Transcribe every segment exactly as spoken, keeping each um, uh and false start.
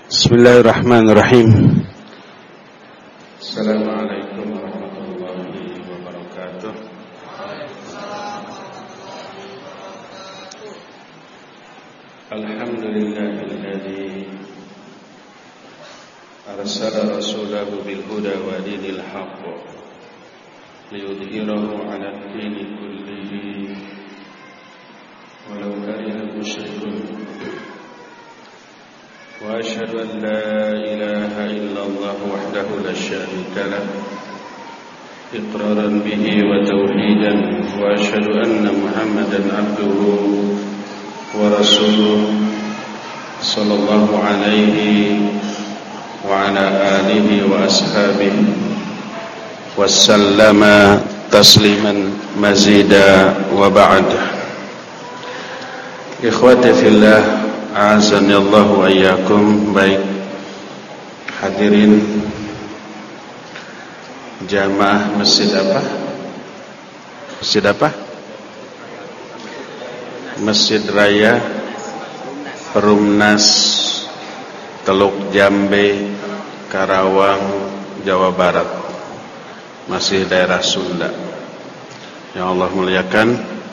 Bismillahirrahmanirrahim. Assalamualaikum warahmatullahi wabarakatuh. Alhamdulillahilladzi arsala rasulahu bil huda wa dinil haqq liyudhhirahu 'ala ad-dini kullihi walau karihal musyrikun. وأشهد أن لا إله إلا الله وحده لا شريك له إقرارا به وتوحيدا وأشهد أن محمدا عبده ورسوله صلى الله عليه وعلى آله وأصحابه وسلم تسليما مزيدا وبعد. إخوتي في الله, a'azani Allahu wa iyyakum. Baik hadirin jamaah masjid apa? Masjid apa? Masjid Raya Perumnas Teluk Jambe, Karawang, Jawa Barat, masih daerah Sunda. Yang Allah muliakan,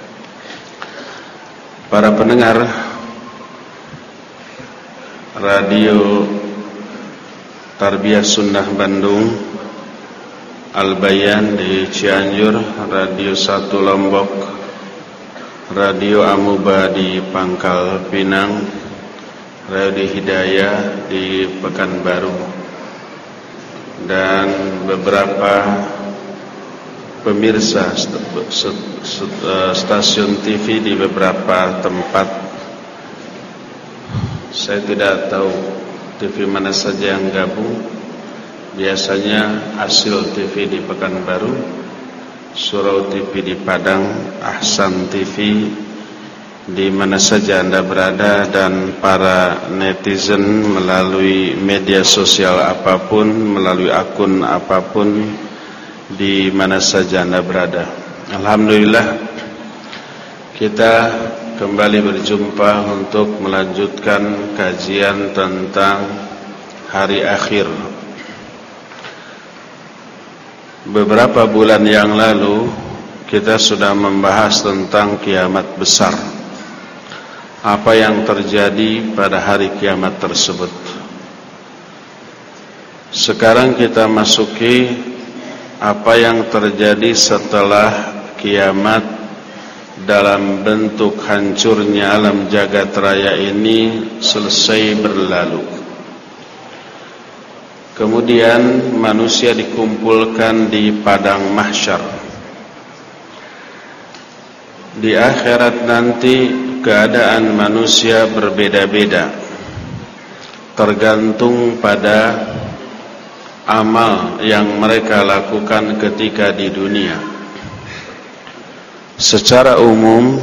para pendengar Radio Tarbiyah Sunnah Bandung, Al-Bayan di Cianjur, Radio satu Lombok, Radio Amuba di Pangkal Pinang, Radio Hidayah di Pekanbaru, dan beberapa pemirsa stasiun T V di beberapa tempat. Saya tidak tahu T V mana saja yang gabung. Biasanya Hasil T V di Pekanbaru, Surau T V di Padang, Ahsan T V di mana saja Anda berada, dan para netizen melalui media sosial apapun, melalui akun apapun, di mana saja Anda berada. Alhamdulillah, kita kembali berjumpa untuk melanjutkan kajian tentang hari akhir. Beberapa bulan yang lalu kita sudah membahas tentang kiamat besar. Apa yang terjadi pada hari kiamat tersebut. Sekarang kita masuki apa yang terjadi setelah kiamat dalam bentuk hancurnya alam jagat raya ini selesai berlalu. Kemudian manusia dikumpulkan di padang mahsyar. Di akhirat nanti keadaan manusia berbeda-beda, tergantung pada amal yang mereka lakukan ketika di dunia. Secara umum,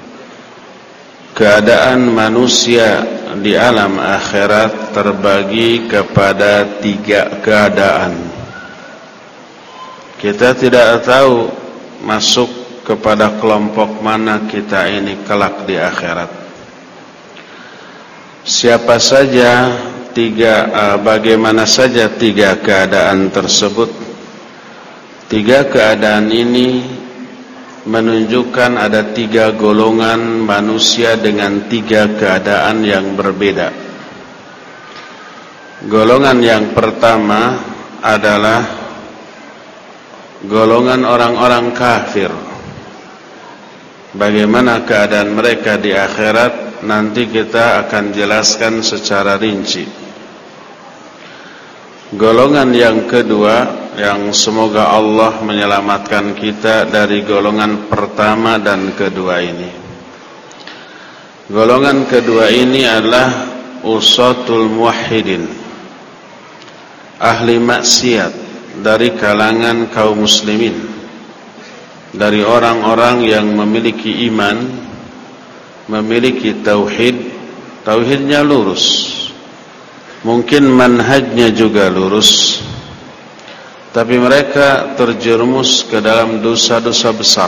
keadaan manusia di alam akhirat terbagi kepada tiga keadaan. Kita tidak tahu masuk kepada kelompok mana kita ini kelak di akhirat. Siapa saja tiga, bagaimana saja tiga keadaan tersebut. Tiga keadaan ini menunjukkan ada tiga golongan manusia dengan tiga keadaan yang berbeda. Golongan yang pertama adalah golongan orang-orang kafir. Bagaimana keadaan mereka di akhirat nanti kita akan jelaskan secara rinci. Golongan yang kedua, yang semoga Allah menyelamatkan kita dari golongan pertama dan kedua ini. Golongan kedua ini adalah usatul muwahhidin, ahli maksiat dari kalangan kaum muslimin, dari orang-orang yang memiliki iman, memiliki tauhid, tauhidnya lurus, mungkin manhajnya juga lurus, tapi mereka terjerumus ke dalam dosa-dosa besar.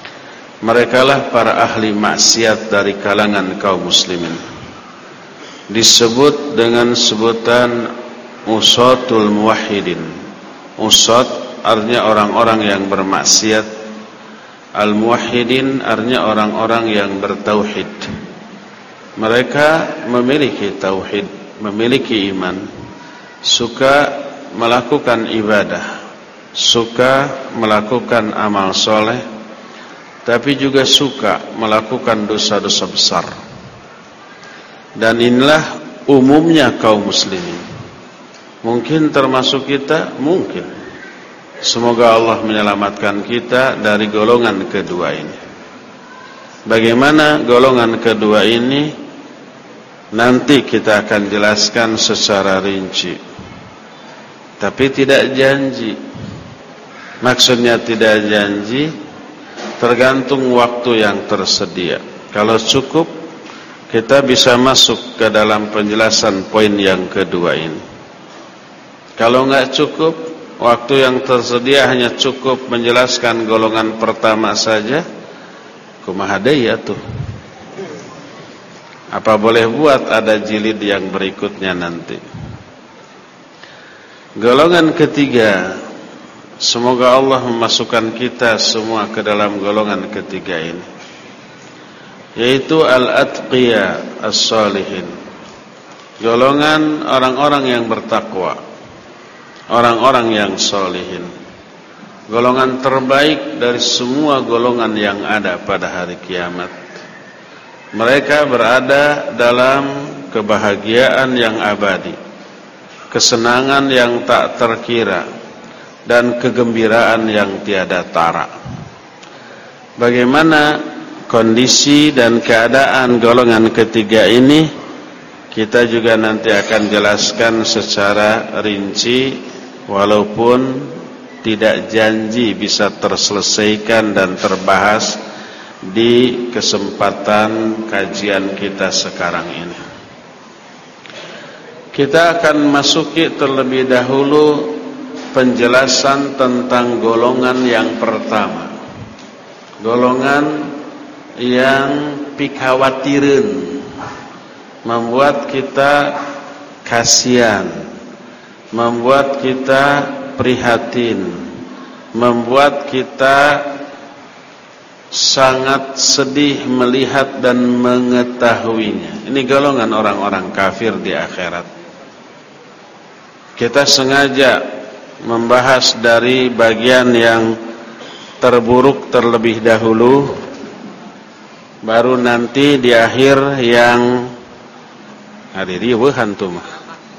Merekalah para ahli maksiat dari kalangan kaum muslimin. disebut dengan sebutan usatul muwahhidin. Usat artinya orang-orang yang bermaksiat, al-muwahhidin artinya orang-orang yang bertauhid. Mereka memiliki tauhid, memiliki iman, suka melakukan ibadah, suka melakukan amal soleh, tapi juga suka melakukan dosa-dosa besar. Dan inilah umumnya kaum muslimin. Mungkin termasuk kita, mungkin. Semoga Allah menyelamatkan kita dari golongan kedua ini. Bagaimana golongan kedua ini? Nanti kita akan jelaskan secara rinci. Tapi tidak janji. Maksudnya tidak janji, tergantung waktu yang tersedia. Kalau cukup, kita bisa masuk ke dalam penjelasan poin yang kedua ini. Kalau enggak cukup, waktu yang tersedia hanya cukup menjelaskan golongan pertama saja, kumaha deui atuh. Apa boleh buat ada jilid yang berikutnya nanti. Golongan ketiga, semoga Allah memasukkan kita semua ke dalam golongan ketiga ini, yaitu al-atqiya as-salihin. Golongan orang-orang yang bertakwa, orang-orang yang solihin. Golongan terbaik dari semua golongan yang ada pada hari kiamat. Mereka berada dalam kebahagiaan yang abadi, kesenangan yang tak terkira, dan kegembiraan yang tiada tara. Bagaimana kondisi dan keadaan golongan ketiga ini, kita juga nanti akan jelaskan secara rinci, walaupun tidak janji bisa terselesaikan dan terbahas di kesempatan kajian kita sekarang ini. Kita akan masuki terlebih dahulu penjelasan tentang golongan yang pertama. Golongan yang pikawatireun, membuat kita kasihan, membuat kita prihatin, membuat kita sangat sedih melihat dan mengetahuinya. Ini golongan orang-orang kafir di akhirat. Kita sengaja membahas dari bagian yang terburuk terlebih dahulu, baru nanti di akhir yang hadiri hantu mah.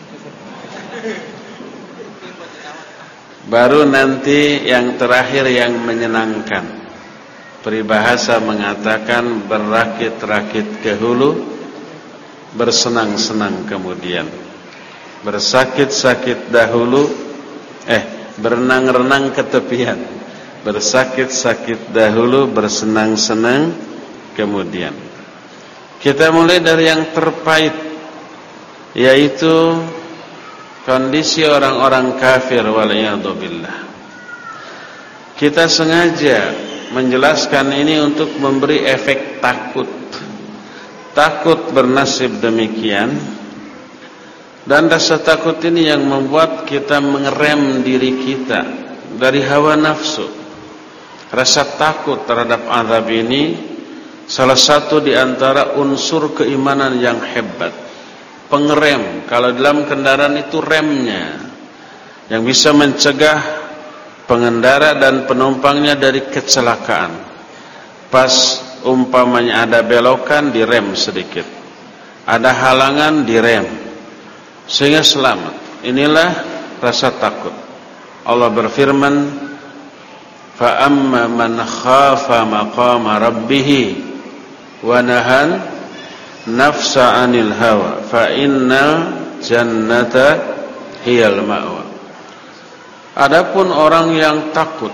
Baru nanti yang terakhir yang menyenangkan. Peribahasa mengatakan berakit-rakit ke hulu, bersenang-senang kemudian. Bersakit-sakit dahulu, eh berenang-renang ke tepian. Bersakit-sakit dahulu, bersenang-senang kemudian. Kita mulai dari yang terpahit, yaitu kondisi orang-orang kafir waliyadzubillah. Kita sengaja menjelaskan ini untuk memberi efek takut. Takut bernasib demikian. Dan rasa takut ini yang membuat kita mengerem diri kita dari hawa nafsu. Rasa takut terhadap azab ini salah satu di antara unsur keimanan yang hebat. Pengerem, kalau dalam kendaraan itu remnya, yang bisa mencegah pengendara dan penumpangnya dari kecelakaan. Pas umpamanya ada belokan, direm sedikit, ada halangan, direm, sehingga selamat. Inilah rasa takut. Allah berfirman, fa amma man khafa maqama rabbih wa nahan nafsa 'anil hawa fa innal jannata hiyal ma'wa. Adapun orang yang takut,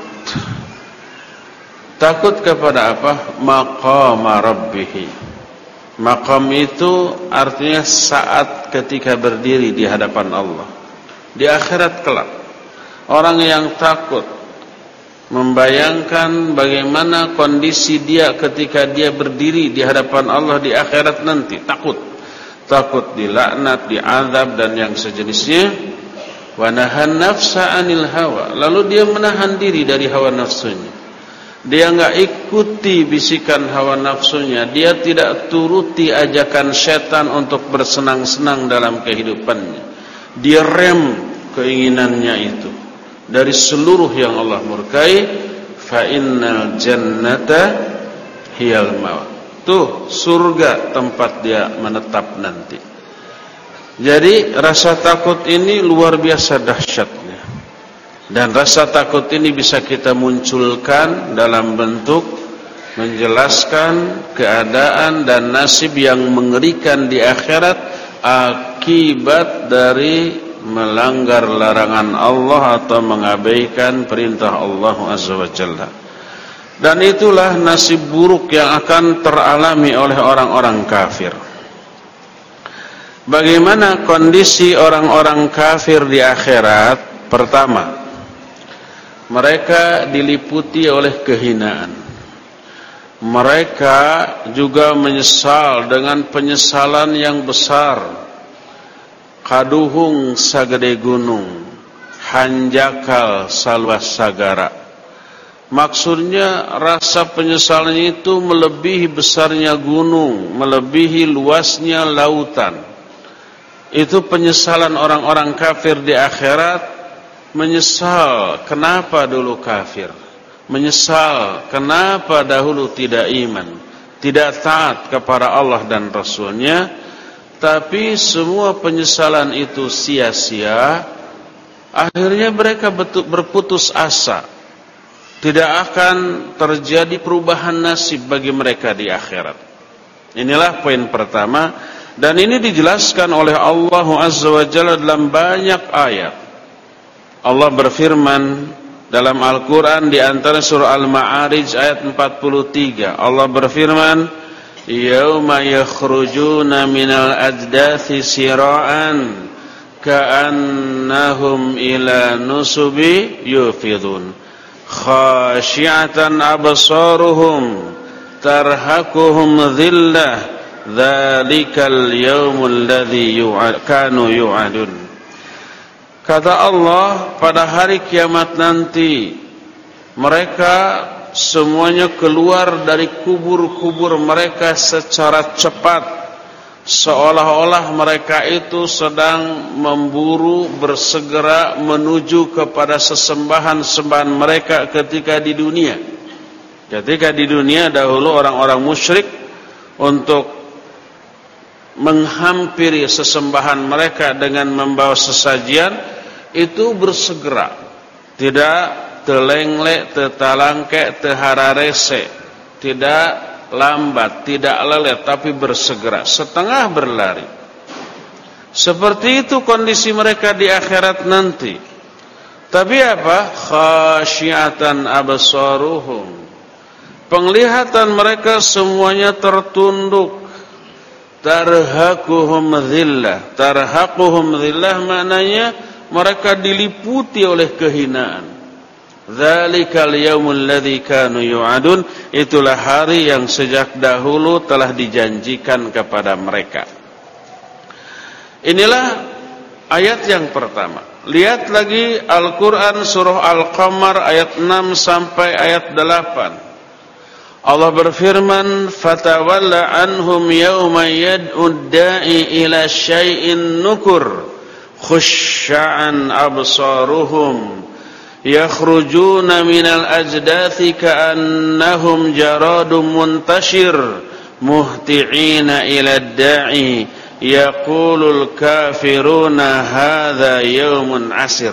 takut kepada apa? Maqama rabbih. Maqam itu artinya saat ketika berdiri di hadapan Allah di akhirat kelak. Orang yang takut membayangkan bagaimana kondisi dia ketika dia berdiri di hadapan Allah di akhirat nanti, takut. takut dilaknat, diazab dan yang sejenisnya. Wa nahan nafsa 'anil hawa, lalu dia menahan diri dari hawa nafsunya. Dia enggak ikuti bisikan hawa nafsunya, dia tidak turuti ajakan setan untuk bersenang-senang dalam kehidupannya. Dia rem keinginannya itu dari seluruh yang Allah murkai. Fa innal jannata hiyal mawa, tuh surga tempat dia menetap nanti. Jadi rasa takut ini luar biasa dahsyatnya. Dan rasa takut ini bisa kita munculkan dalam bentuk menjelaskan keadaan dan nasib yang mengerikan di akhirat akibat dari melanggar larangan Allah atau mengabaikan perintah Allah Azza wa Jalla. Dan itulah nasib buruk yang akan teralami oleh orang-orang kafir. Bagaimana kondisi orang-orang kafir di akhirat? Pertama, mereka diliputi oleh kehinaan. Mereka juga menyesal dengan penyesalan yang besar. Kaduhung sagede gunung, hanjakal saluas sagara. Maksudnya rasa penyesalannya itu melebihi besarnya gunung, melebihi luasnya lautan. Itu penyesalan orang-orang kafir di akhirat. Menyesal kenapa dulu kafir, menyesal kenapa dahulu tidak iman, tidak taat kepada Allah dan Rasulnya. Tapi semua penyesalan itu sia-sia. Akhirnya mereka berputus asa, tidak akan terjadi perubahan nasib bagi mereka di akhirat. Inilah poin pertama. Dan ini dijelaskan oleh Allah Azza wa Jalla dalam banyak ayat. Allah berfirman dalam Al-Quran di antara surah Al-Ma'arij ayat empat puluh tiga. Allah berfirman, Yauma yakhrujuna minal ajdathi sira'an ka'annahum ila nusubi yufidun khashi'atan absaruhum tarhaquhum dhillah dzalikal yaumul ladzi kanu yu'adun. Kata Allah, pada hari kiamat nanti mereka semuanya keluar dari kubur-kubur mereka secara cepat, seolah-olah mereka itu sedang memburu bersegera menuju kepada sesembahan-sembahan mereka ketika di dunia. Ketika di dunia dahulu orang-orang musyrik untuk menghampiri sesembahan mereka dengan membawa sesajian itu bersegera, tidak telenglek, tetalangke, tehararese, tidak lambat, tidak lelet, tapi bersegera, setengah berlari. Seperti itu kondisi mereka di akhirat nanti. Tapi apa? Khasyiatan absaruhum, penglihatan mereka semuanya tertunduk. Tarhaquhum dhillah. Tarhaquhum dhillah maknanya mereka diliputi oleh kehinaan. Dzalikal yaumul ladzi kanu yu'adun, itulah hari yang sejak dahulu telah dijanjikan kepada mereka. Inilah ayat yang pertama. Lihat lagi Al-Quran surah Al-Qamar ayat enam sampai ayat delapan. Allah berfirman, fatawalla anhum yawma yad'ud da'i ila syai'in nukur khusya'an absaruhum yakhrujuna minal ajdathi ka'annahum jaradum muntashir muhti'ina ila da'i yaqulul kafiruna hadza yawmun asir.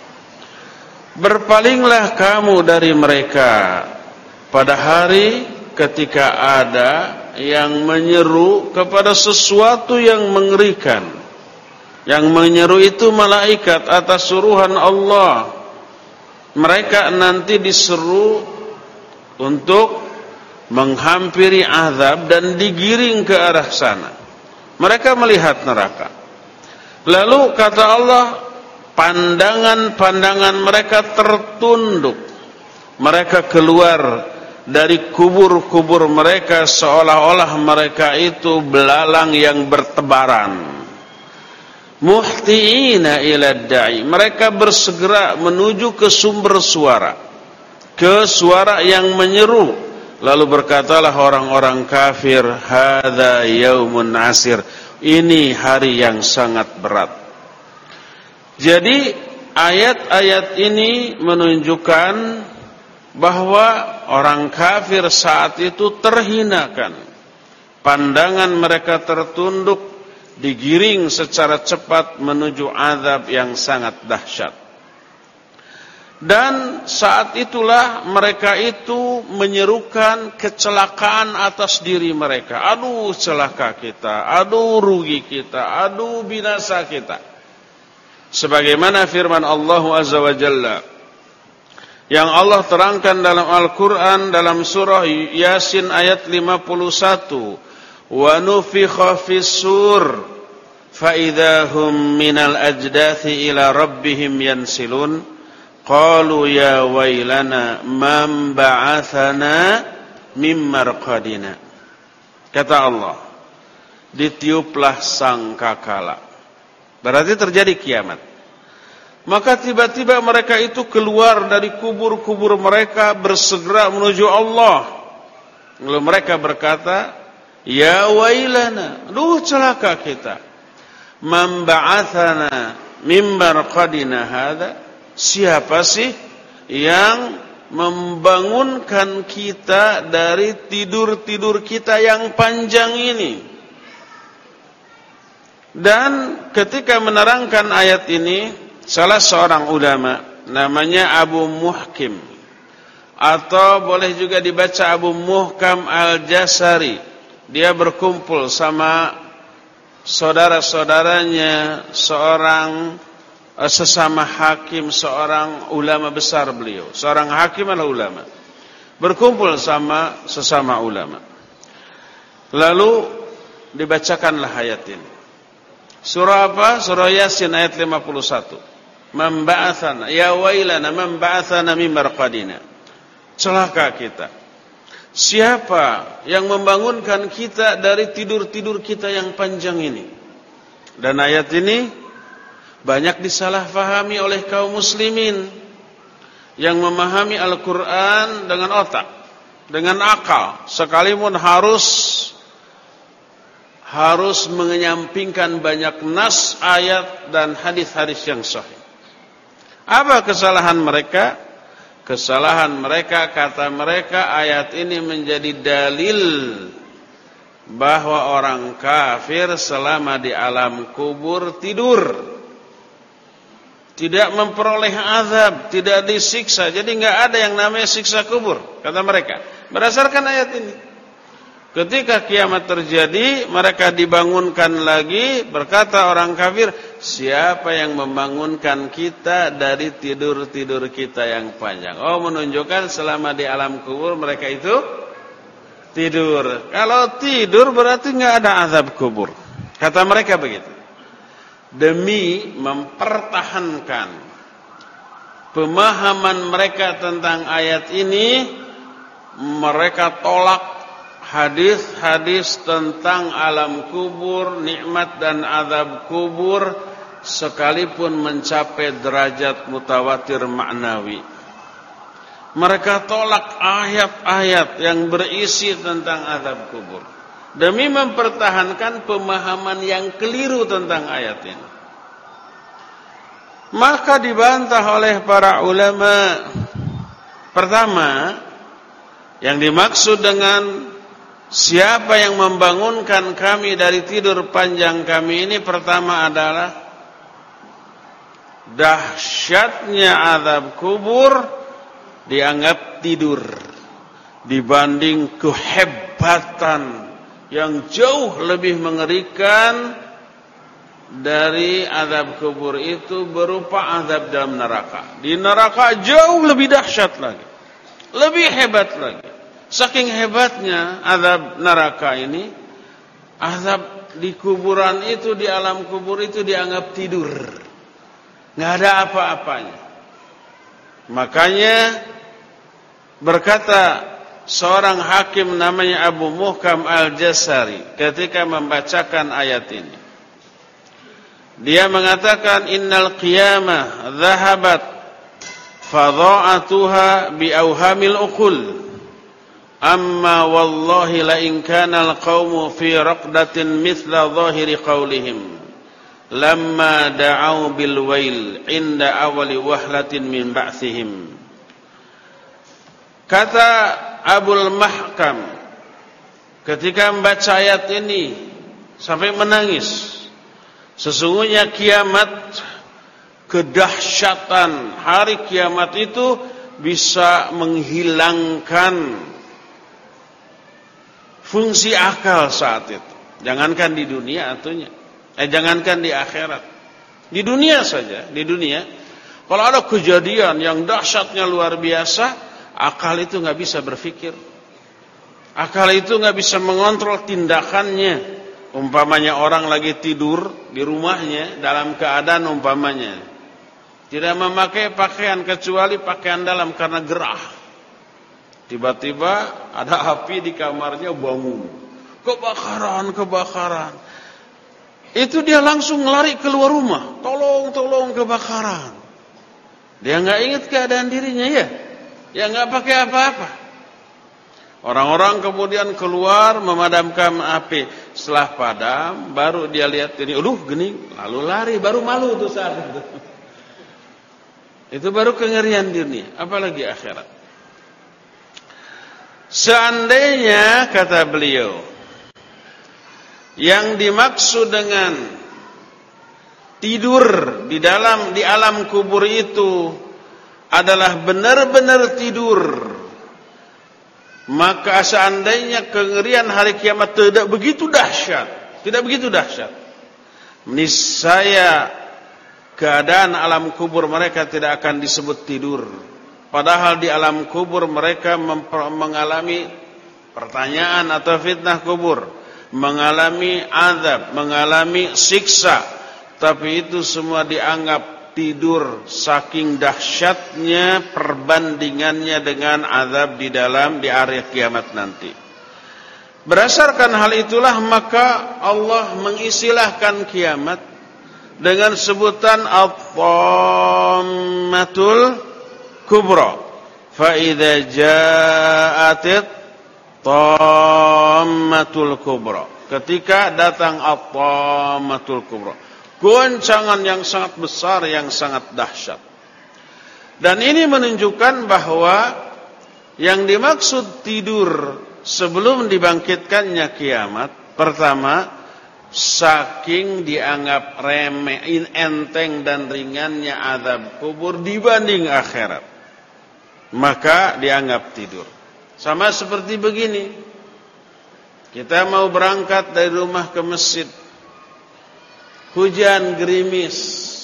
Berpalinglah kamu dari mereka pada hari ketika ada yang menyeru kepada sesuatu yang mengerikan. Yang menyeru itu malaikat atas suruhan Allah. Mereka nanti diseru untuk menghampiri azab dan digiring ke arah sana. Mereka melihat neraka. Lalu kata Allah, pandangan-pandangan mereka tertunduk. Mereka keluar dari kubur-kubur mereka seolah-olah mereka itu belalang yang bertebaran. Muhtiina ila da'i, mereka bersegera menuju ke sumber suara, ke suara yang menyeru. Lalu berkatalah orang-orang kafir, hadza yaumun asir, ini hari yang sangat berat. Jadi ayat-ayat ini menunjukkan bahwa orang kafir saat itu terhinakan. Pandangan mereka tertunduk, digiring secara cepat menuju azab yang sangat dahsyat. Dan saat itulah mereka itu menyerukan kecelakaan atas diri mereka. Aduh celaka kita, aduh rugi kita, aduh binasa kita. Sebagaimana firman Allah Azza wa Jalla yang Allah terangkan dalam Al-Quran dalam surah Yasin ayat lima puluh satu. Wa nufikha fis-sur fa idahum minal ajdathi ila rabbihim yansilun qalu ya wailana man ba'athana mim marqadina. Kata Allah, ditiuplah sangkakala, berarti terjadi kiamat. Maka tiba-tiba mereka itu keluar dari kubur-kubur mereka bersegera menuju Allah. Lalu mereka berkata, ya wailana, duh celaka kita. Man ba'athana mim marqadina hadza, siapa sih yang membangunkan kita dari tidur-tidur kita yang panjang ini? Dan ketika menerangkan ayat ini, salah seorang ulama namanya Abu Muhkim, atau boleh juga dibaca Abu Muhkam Al-Jasari, dia berkumpul sama saudara-saudaranya, seorang uh, sesama hakim, seorang ulama besar beliau. Seorang hakim adalah ulama. Berkumpul sama sesama ulama. Lalu dibacakanlah ayat ini. Surah apa? Surah Yasin ayat lima puluh satu. Man ba'athana, ya wailana man ba'athana mim marqadina. Celaka kita. Siapa yang membangunkan kita dari tidur-tidur kita yang panjang ini? Dan ayat ini banyak disalahfahami oleh kaum muslimin yang memahami Al-Quran dengan otak, dengan akal, sekalipun harus harus menyampingkan banyak nas, ayat dan hadis-hadis yang sahih. Apa kesalahan mereka? Kesalahan mereka, kata mereka, ayat ini menjadi dalil bahwa orang kafir selama di alam kubur tidur, tidak memperoleh azab, tidak disiksa. Jadi enggak ada yang namanya siksa kubur, kata mereka. Berdasarkan ayat ini, ketika kiamat terjadi, mereka dibangunkan lagi. Berkata orang kafir, siapa yang membangunkan kita dari tidur-tidur kita yang panjang? Oh, menunjukkan selama di alam kubur mereka itu tidur. Kalau tidur berarti enggak ada azab kubur. Kata mereka begitu. Demi mempertahankan pemahaman mereka tentang ayat ini, mereka tolak hadis-hadis tentang alam kubur, nikmat dan azab kubur, sekalipun mencapai derajat mutawatir maknawi. Mereka tolak ayat-ayat yang berisi tentang azab kubur demi mempertahankan pemahaman yang keliru tentang ayat ini. Maka dibantah oleh para ulama. Pertama, yang dimaksud dengan siapa yang membangunkan kami dari tidur panjang kami ini, pertama adalah dahsyatnya azab kubur dianggap tidur dibanding kehebatan yang jauh lebih mengerikan dari azab kubur itu berupa azab dalam neraka. Di neraka jauh lebih dahsyat lagi, lebih hebat lagi. Saking hebatnya azab neraka ini, azab di kuburan itu, di alam kubur itu dianggap tidur, nggak ada apa-apanya. Makanya berkata seorang hakim namanya Abu Muhkam Al-Jasari ketika membacakan ayat ini. Dia mengatakan innal qiyamah dhahabat fadha'atuha bi awhamil uqul. Amma wallahi la in kana al-qaumu fi raqdatin mithla dhahiri qawlihim lamma da'au bil wail inda awali wahlatin min ba'thihim. Kata Abul Mahkam ketika membaca ayat ini sampai menangis. Sesungguhnya kiamat, kedahsyatan hari kiamat itu bisa menghilangkan fungsi akal saat itu. Jangankan di dunia atunya. Eh jangankan di akhirat. Di dunia saja, di dunia. Kalau ada kejadian yang dahsyatnya luar biasa, akal itu nggak bisa berpikir. Akal itu nggak bisa mengontrol tindakannya. Umpamanya orang lagi tidur di rumahnya dalam keadaan umpamanya tidak memakai pakaian kecuali pakaian dalam karena gerah. Tiba-tiba ada api di kamarnya, bangun. Kebakaran, kebakaran. Itu dia langsung lari keluar rumah. Tolong, tolong, kebakaran. Dia nggak ingat keadaan dirinya ya. Ya nggak pakai apa-apa. Orang-orang kemudian keluar memadamkan api. Setelah padam, baru dia lihat ini, aduh gini, lalu lari, baru malu tuh saat itu. Itu baru kengerian dunia, apalagi akhirat. Seandainya kata beliau, yang dimaksud dengan tidur di dalam di alam kubur itu adalah benar-benar tidur, maka seandainya kengerian hari kiamat tidak begitu dahsyat, tidak begitu dahsyat, niscaya keadaan alam kubur mereka tidak akan disebut tidur. Padahal di alam kubur mereka mengalami pertanyaan atau fitnah kubur, mengalami azab, mengalami siksa, tapi itu semua dianggap tidur saking dahsyatnya perbandingannya dengan azab di dalam di hari kiamat nanti. Berdasarkan hal itulah maka Allah mengistilahkan kiamat dengan sebutan at-tammatul kubra. Fa idza ja'atit tammatul kubra. Ketika datang at-tammatul kubra, goncangan yang sangat besar, yang sangat dahsyat. Dan ini menunjukkan bahwa yang dimaksud tidur sebelum dibangkitkannya kiamat, pertama, saking dianggap remeh, enteng dan ringannya azab kubur dibanding akhirat, maka dianggap tidur. Sama seperti begini, kita mau berangkat dari rumah ke masjid, hujan gerimis,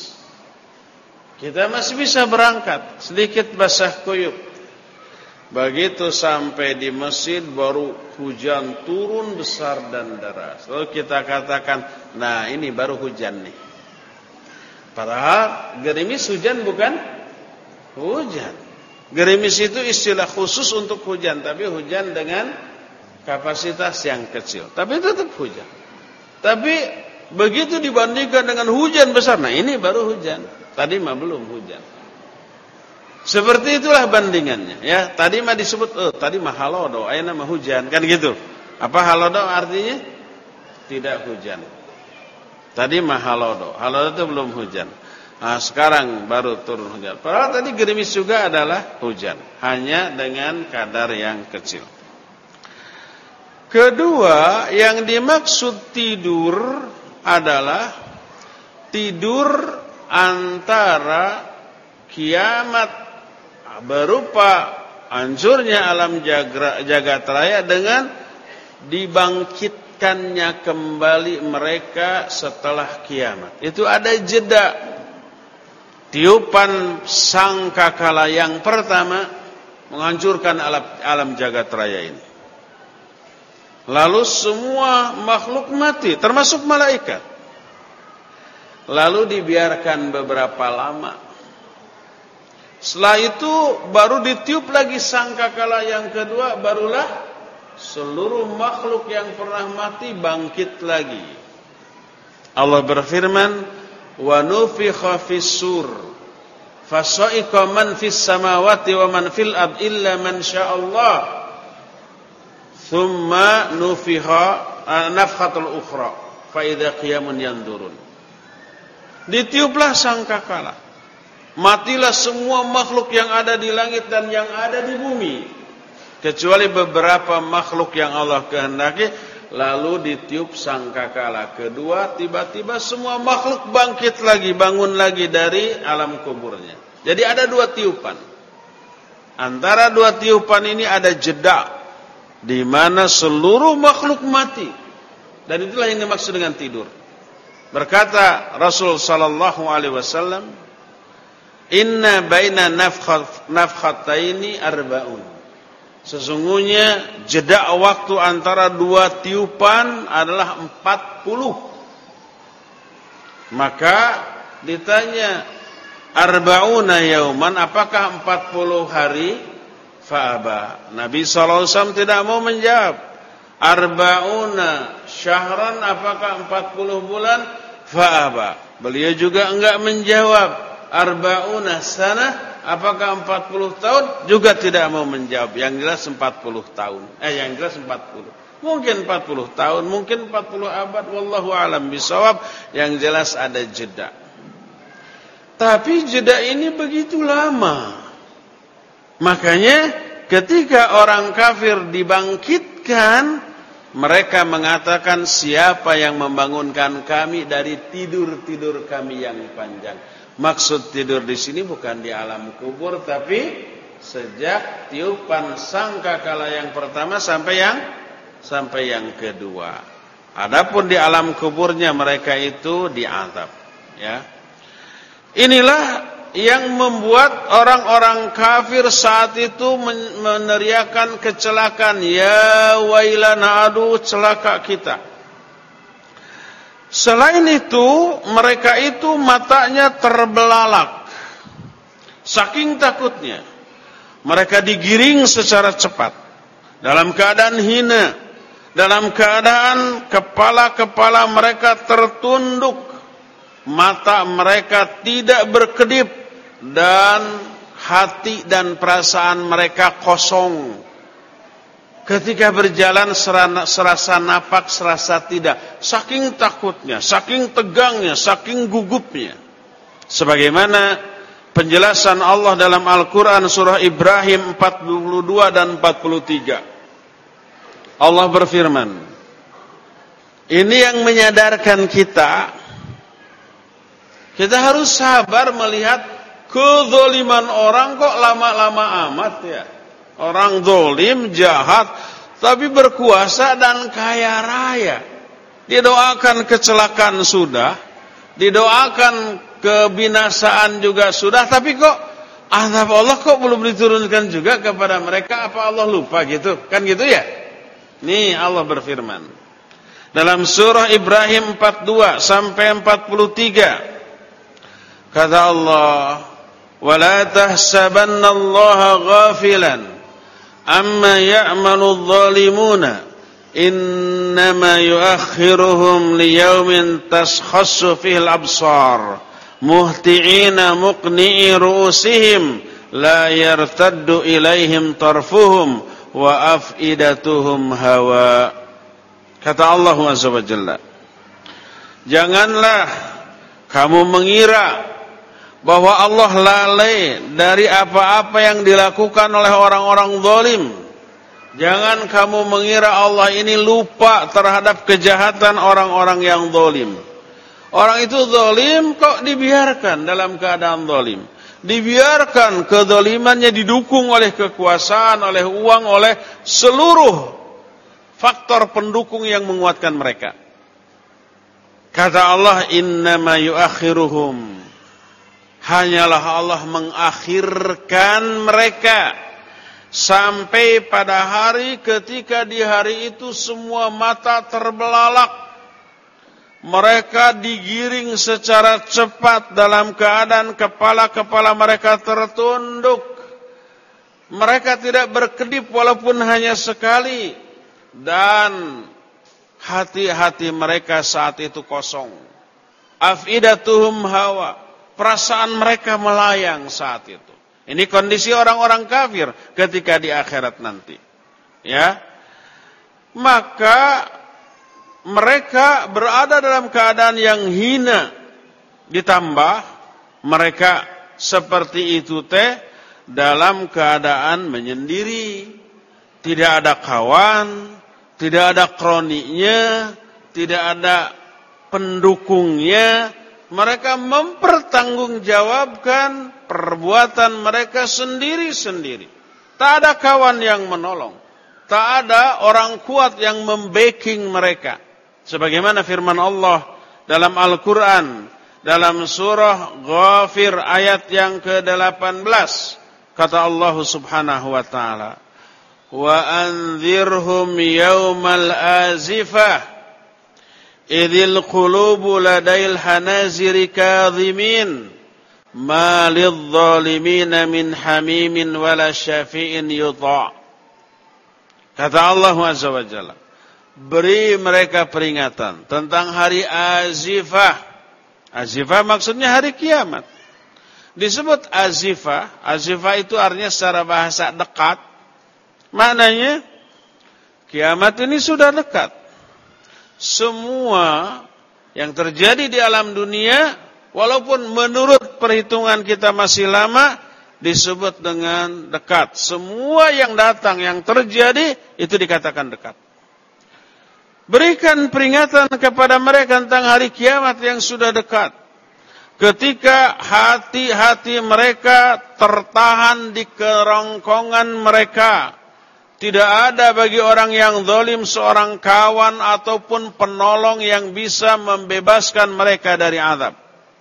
kita masih bisa berangkat, sedikit basah kuyup. Begitu sampai di masjid baru hujan turun besar dan deras. Lalu kita katakan, nah ini baru hujan nih. Padahal gerimis hujan bukan hujan. Gerimis itu istilah khusus untuk hujan, tapi hujan dengan kapasitas yang kecil, tapi tetap hujan. Tapi begitu dibandingkan dengan hujan besar, nah ini baru hujan. Tadi mah belum hujan. Seperti itulah bandingannya, ya. Tadi mah disebut, oh tadi mah halodo, ayeuna mah hujan, kan gitu. Apa halodo artinya? Tidak hujan. Tadi mah halodo, halodo itu belum hujan. Nah, sekarang baru turun hujan. Padahal tadi gerimis juga adalah hujan, hanya dengan kadar yang kecil. Kedua, yang dimaksud tidur adalah tidur antara kiamat berupa hancurnya alam jagat raya dengan dibangkitkannya kembali mereka setelah kiamat. Itu ada jeda, tiupan sangkakala yang pertama menghancurkan alam, alam jagat raya ini. Lalu semua makhluk mati, termasuk malaikat. Lalu dibiarkan beberapa lama. Setelah itu baru ditiup lagi sangkakala yang kedua, barulah seluruh makhluk yang pernah mati bangkit lagi. Allah berfirman, wa nufikha fis-sur fasa'iqa man fis samawati wa man fil ard illa man sya'allah thumma nufikha nafkhatul ukhra fa idza qiyamun yanzurun. Ditiuplah sangkakala, matilah semua makhluk yang ada di langit dan yang ada di bumi, kecuali beberapa makhluk yang Allah kehendaki. Lalu ditiup sangkakala kedua, tiba-tiba semua makhluk bangkit lagi, bangun lagi dari alam kuburnya. Jadi ada dua tiupan. Antara dua tiupan ini ada jeda, di mana seluruh makhluk mati. Dan itulah yang dimaksud dengan tidur. Berkata Rasul sallallahu alaihi wasallam, inna baina nafkhat nafkhataini arba'un. Sesungguhnya jeda waktu antara dua tiupan adalah empat puluh. Maka ditanya, arba'una yauman, apakah empat puluh hari? Fa'aba. Nabi sallallahu alaihi wasallam tidak mau menjawab. Arba'una syahran, apakah empat puluh bulan? Fa'aba. Beliau juga enggak menjawab. Arba'una sanah, apakah empat puluh tahun? Juga tidak mau menjawab. Yang jelas empat puluh tahun. Eh yang jelas empat puluh. Mungkin empat puluh tahun, mungkin empat puluh abad, wallahu alam bisawab. Yang jelas ada jeda. Tapi jeda ini begitu lama. Makanya ketika orang kafir dibangkitkan, mereka mengatakan, siapa yang membangunkan kami dari tidur-tidur kami yang panjang? Maksud tidur di sini bukan di alam kubur, tapi sejak tiupan sangkakala yang pertama sampai yang sampai yang kedua. Adapun di alam kuburnya mereka itu diazab, ya. Inilah yang membuat orang-orang kafir saat itu meneriakan kecelakaan, ya wailana, aduh celaka kita. Selain itu, mereka itu matanya terbelalak. Saking takutnya, mereka digiring secara cepat, dalam keadaan hina, dalam keadaan kepala-kepala mereka tertunduk, mata mereka tidak berkedip, dan hati dan perasaan mereka kosong. Ketika berjalan serasa napak, serasa tidak. Saking takutnya, saking tegangnya, saking gugupnya. Sebagaimana penjelasan Allah dalam Al-Quran surah Ibrahim empat puluh dua dan empat puluh tiga. Allah berfirman, ini yang menyadarkan kita, kita harus sabar melihat kezaliman orang kok lama-lama amat ya. Orang zalim, jahat, tapi berkuasa dan kaya raya. Didoakan kecelakaan sudah, didoakan kebinasaan juga sudah, tapi kok azab Allah kok belum diturunkan juga kepada mereka? Apa Allah lupa gitu? Kan gitu ya? Nih Allah berfirman dalam surah Ibrahim empat puluh dua sampai empat puluh tiga. Kata Allah, "Wala tahsabannallaha ghafilan amma ya'malu adh-dhalimuna innama yuakhiruhum liyaumin tashkhassu fihi al-absar muhti'ina muqni'i ru'usihim la yartaddu ilaihim tarfuhum wa af'idatuhum hawa." Kata Allah Azza wa Jalla, janganlah kamu mengira bahwa Allah lalai dari apa-apa yang dilakukan oleh orang-orang zalim. Jangan kamu mengira Allah ini lupa terhadap kejahatan orang-orang yang zalim. Orang itu zalim kok dibiarkan dalam keadaan zalim. Dibiarkan kezalimannya didukung oleh kekuasaan, oleh uang, oleh seluruh faktor pendukung yang menguatkan mereka. Kata Allah, innama yuakhiruhum, hanyalah Allah mengakhirkan mereka sampai pada hari ketika di hari itu semua mata terbelalak, mereka digiring secara cepat dalam keadaan kepala-kepala mereka tertunduk. Mereka tidak berkedip walaupun hanya sekali. Dan hati-hati mereka saat itu kosong. Afidatuhum hawa. Perasaan mereka melayang saat itu. Ini kondisi orang-orang kafir ketika di akhirat nanti. Ya. Maka mereka berada dalam keadaan yang hina. Ditambah mereka seperti itu teh dalam keadaan menyendiri. Tidak ada kawan, tidak ada kroninya, tidak ada pendukungnya. Mereka mempertanggungjawabkan perbuatan mereka sendiri-sendiri. Tak ada kawan yang menolong. Tak ada orang kuat yang membacking mereka. Sebagaimana firman Allah dalam Al-Quran, dalam surah Ghafir ayat yang ke delapan belas. Kata Allah subhanahu wa ta'ala, wa anzirhum yawmal azifah, idhil qulubu ladail hanaziri kadhimin, ma lidh-dhalimina min hamimin wala syafi'in yuta'. Kata Allah azza wa jalla, beri mereka peringatan tentang hari azifah. Azifah maksudnya hari kiamat. Disebut azifah, azifah itu artinya secara bahasa dekat. Maknanya kiamat ini sudah dekat. Semua yang terjadi di alam dunia, walaupun menurut perhitungan kita masih lama, disebut dengan dekat. Semua yang datang, yang terjadi, itu dikatakan dekat. Berikan peringatan kepada mereka tentang hari kiamat yang sudah dekat. Ketika hati-hati mereka tertahan di kerongkongan mereka. Tidak ada bagi orang yang zalim seorang kawan ataupun penolong yang bisa membebaskan mereka dari azab.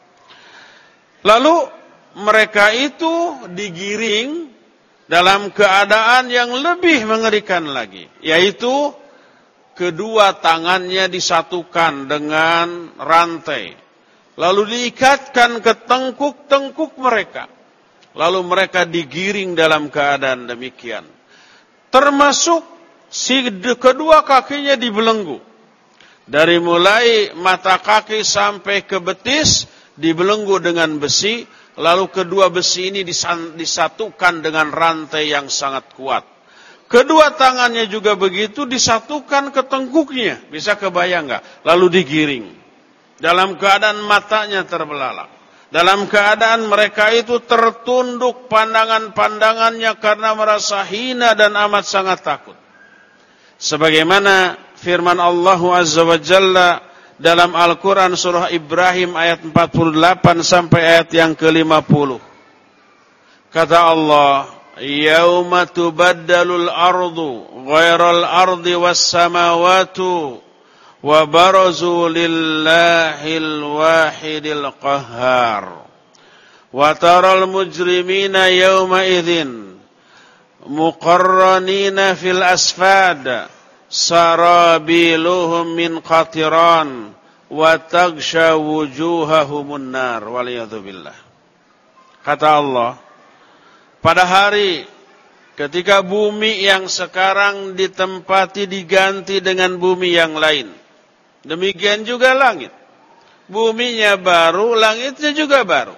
Lalu mereka itu digiring dalam keadaan yang lebih mengerikan lagi. Yaitu kedua tangannya disatukan dengan rantai. Lalu diikatkan ke tengkuk-tengkuk mereka. Lalu mereka digiring dalam keadaan demikian. Termasuk si kedua kakinya dibelenggu. Dari mulai mata kaki sampai ke betis dibelenggu dengan besi. Lalu kedua besi ini disatukan dengan rantai yang sangat kuat. Kedua tangannya juga begitu disatukan ke tengkuknya. Bisa kebayang enggak? Lalu digiring. Dalam keadaan matanya terbelalak. Dalam keadaan mereka itu tertunduk pandangan-pandangannya karena merasa hina dan amat sangat takut. Sebagaimana firman Allah Azza wa Jalla dalam Al-Quran surah Ibrahim ayat empat puluh delapan sampai ayat yang ke lima puluh. Kata Allah, yauma tubaddalul ardu ghairal ardi was samawatu wa barazu lillahil wahidil qahhar wa taral mujrimina yawma idzin muqarranina fil asfad sarabiluhum min qatiran wa taghsha wujuhahumun nar waliyadzubillah. Kata Allah, pada hari ketika bumi yang sekarang ditempati diganti dengan bumi yang lain, demikian juga langit. Buminya baru, langitnya juga baru.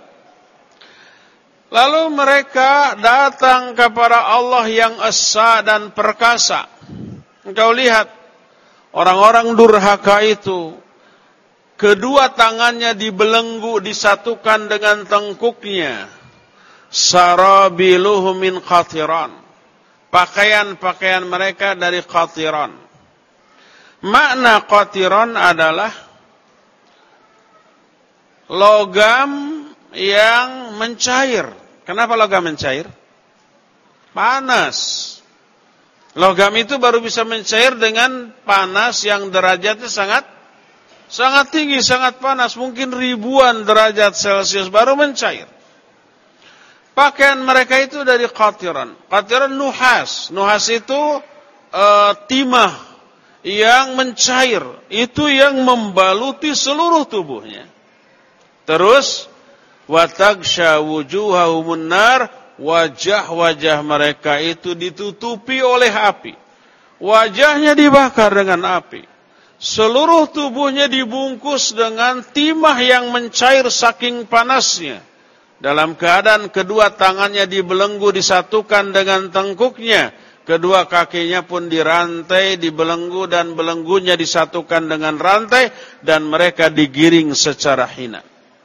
Lalu mereka datang kepada Allah yang esa dan perkasa. Engkau lihat, orang-orang durhaka itu, kedua tangannya dibelenggu, disatukan dengan tengkuknya. Sarabiluhum min qatiran. Pakaian-pakaian mereka dari qatiran. Makna qatiran adalah logam yang mencair. Kenapa logam mencair? Panas. Logam itu baru bisa mencair dengan panas yang derajatnya sangat sangat tinggi, sangat panas. Mungkin ribuan derajat Celcius baru mencair. Pakaian mereka itu dari qatiran. Qatiran nuhas. Nuhas itu e, timah yang mencair, itu yang membaluti seluruh tubuhnya. Terus watagsha wujuhahumun nar, wajah-wajah mereka itu ditutupi oleh api. Wajahnya dibakar dengan api. Seluruh tubuhnya dibungkus dengan timah yang mencair saking panasnya. Dalam keadaan kedua tangannya dibelenggu disatukan dengan tengkuknya. Kedua kakinya pun dirantai, dibelenggu dan belenggunya disatukan dengan rantai. Dan mereka digiring secara hina.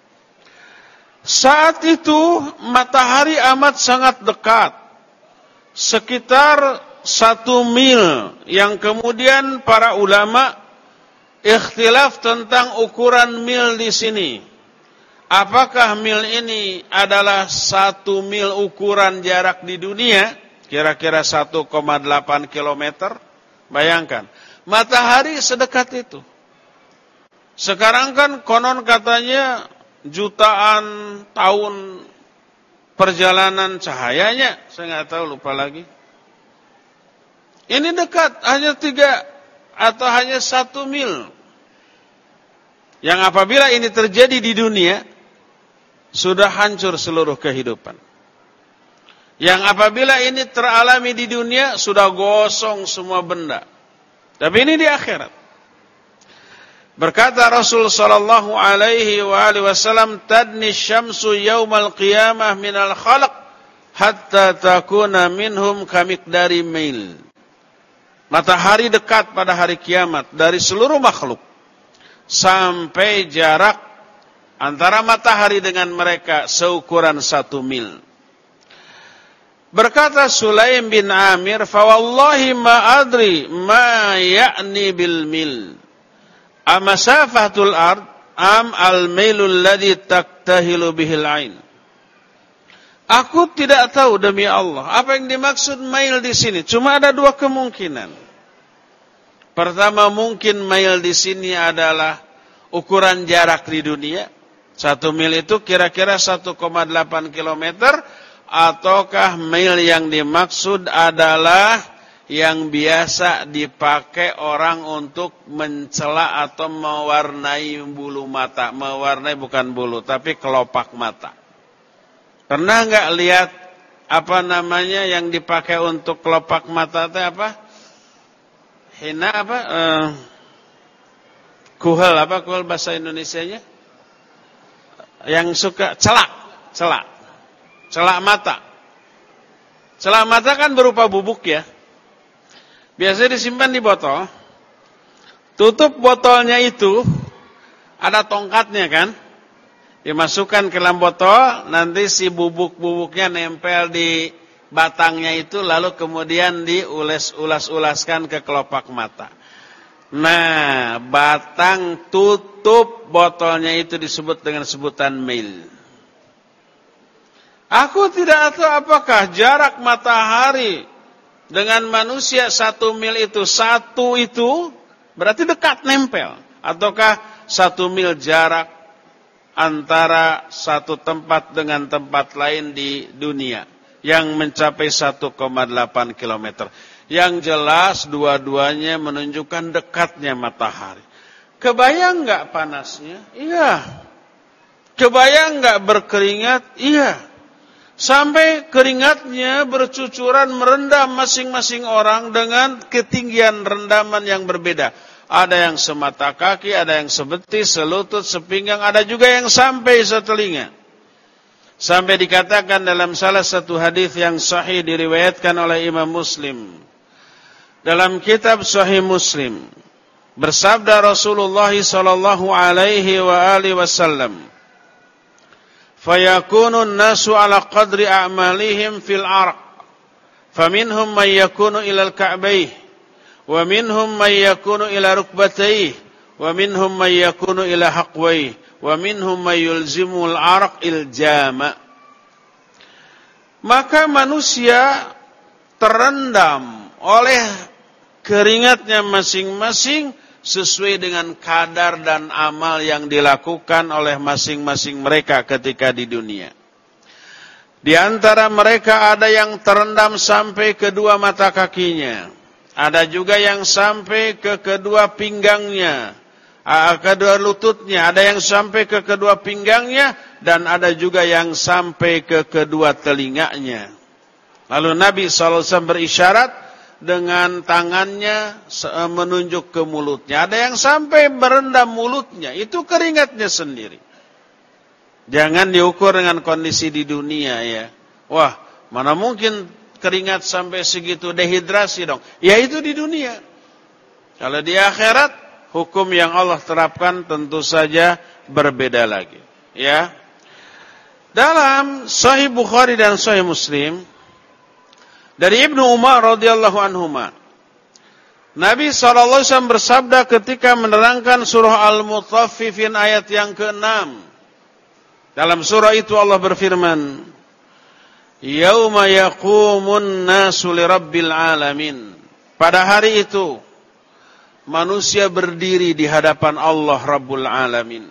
Saat itu matahari amat sangat dekat. Sekitar satu mil. Yang kemudian para ulama ikhtilaf tentang ukuran mil di sini. Apakah mil ini adalah satu mil ukuran jarak di dunia? Kira-kira satu koma delapan kilometer. Bayangkan, matahari sedekat itu. Sekarang kan konon katanya jutaan tahun perjalanan cahayanya. Saya nggak tahu, lupa lagi. Ini dekat, hanya tiga atau hanya satu mil. Yang apabila ini terjadi di dunia, sudah hancur seluruh kehidupan. Yang apabila ini teralami di dunia, sudah gosong semua benda. Tapi ini di akhirat. Berkata Rasul sallallahu alaihi wa alihi wasallam, tadni syamsu yaumal qiyamah minal khalq hatta takuna minhum kamiqdari mil. Matahari dekat pada hari kiamat dari seluruh makhluk sampai jarak antara matahari dengan mereka seukuran satu mil. Berkata Sulaim bin Amir, fawallahi ma adri ma ya'ni bil mil. Amasafatul ard am al mailul ladzi taktahilu bihil ain. Aku tidak tahu demi Allah apa yang dimaksud mail di sini. Cuma ada dua kemungkinan. Pertama, mungkin mail di sini adalah ukuran jarak di dunia. Satu mil itu kira-kira satu koma delapan kilometer. Ataukah mil yang dimaksud adalah yang biasa dipakai orang untuk mencela atau mewarnai bulu mata. Mewarnai bukan bulu, tapi kelopak mata. Pernah nggak lihat apa namanya yang dipakai untuk kelopak mata itu apa? Hina apa? Uh, kuhel apa? Kuhel bahasa Indonesianya? Yang suka celak, celak. Celak mata. Celak mata kan berupa bubuk ya. Biasanya disimpan di botol. Tutup botolnya itu ada tongkatnya kan. Dimasukkan ke dalam botol, nanti si bubuk-bubuknya nempel di batangnya itu, lalu kemudian diulas-ulas-ulaskan ke kelopak mata. Nah, batang tutup botolnya itu disebut dengan sebutan mil. Aku tidak tahu apakah jarak matahari dengan manusia satu mil itu, satu itu berarti dekat nempel. Ataukah satu mil jarak antara satu tempat dengan tempat lain di dunia yang mencapai satu koma delapan kilometer. Yang jelas dua-duanya menunjukkan dekatnya matahari. Kebayang nggak panasnya? Iya. Kebayang nggak berkeringat? Iya. Sampai keringatnya bercucuran merendam masing-masing orang dengan ketinggian rendaman yang berbeda. Ada yang semata kaki, ada yang sebetis, selutut, sepinggang, ada juga yang sampai setelinga. Sampai dikatakan dalam salah satu hadis yang sahih diriwayatkan oleh Imam Muslim. Dalam kitab Sahih Muslim, bersabda Rasulullah sallallahu alaihi wa alihi wasallam, fayakunun nasu ala qadri a'malihim fil arq. Faminhum man yakunu ila al-ka'bayh, wa minhum man yakunu ila rukbatayh, wa minhum man yakunu ila haqwayh, wa minhum man yulzimul arq iljama. Maka manusia terendam oleh keringatnya masing-masing sesuai dengan kadar dan amal yang dilakukan oleh masing-masing mereka ketika di dunia. Di antara mereka ada yang terendam sampai kedua mata kakinya. ada juga yang sampai ke kedua pinggangnya, kedua lututnya, ada yang sampai ke kedua pinggangnya, dan ada juga yang sampai ke kedua telinganya. Lalu Nabi shallallahu alaihi wasallam berisyarat dengan tangannya menunjuk ke mulutnya. Ada yang sampai merendam mulutnya, itu keringatnya sendiri. Jangan diukur dengan kondisi di dunia ya. Wah, mana mungkin keringat sampai segitu, dehidrasi dong. Ya itu di dunia. Kalau di akhirat, hukum yang Allah terapkan tentu saja berbeda lagi. Ya. Dalam Sahih Bukhari dan Sahih Muslim dari Ibnu Umar radhiyallahu anhuma, Nabi shallallahu alaihi wasallam bersabda ketika menerangkan surah Al-Mutaffifin ayat yang keenam. Dalam surah itu Allah berfirman, Yauma yaqumun nasu lirabbil alamin. Pada hari itu manusia berdiri di hadapan Allah Rabbul Alamin.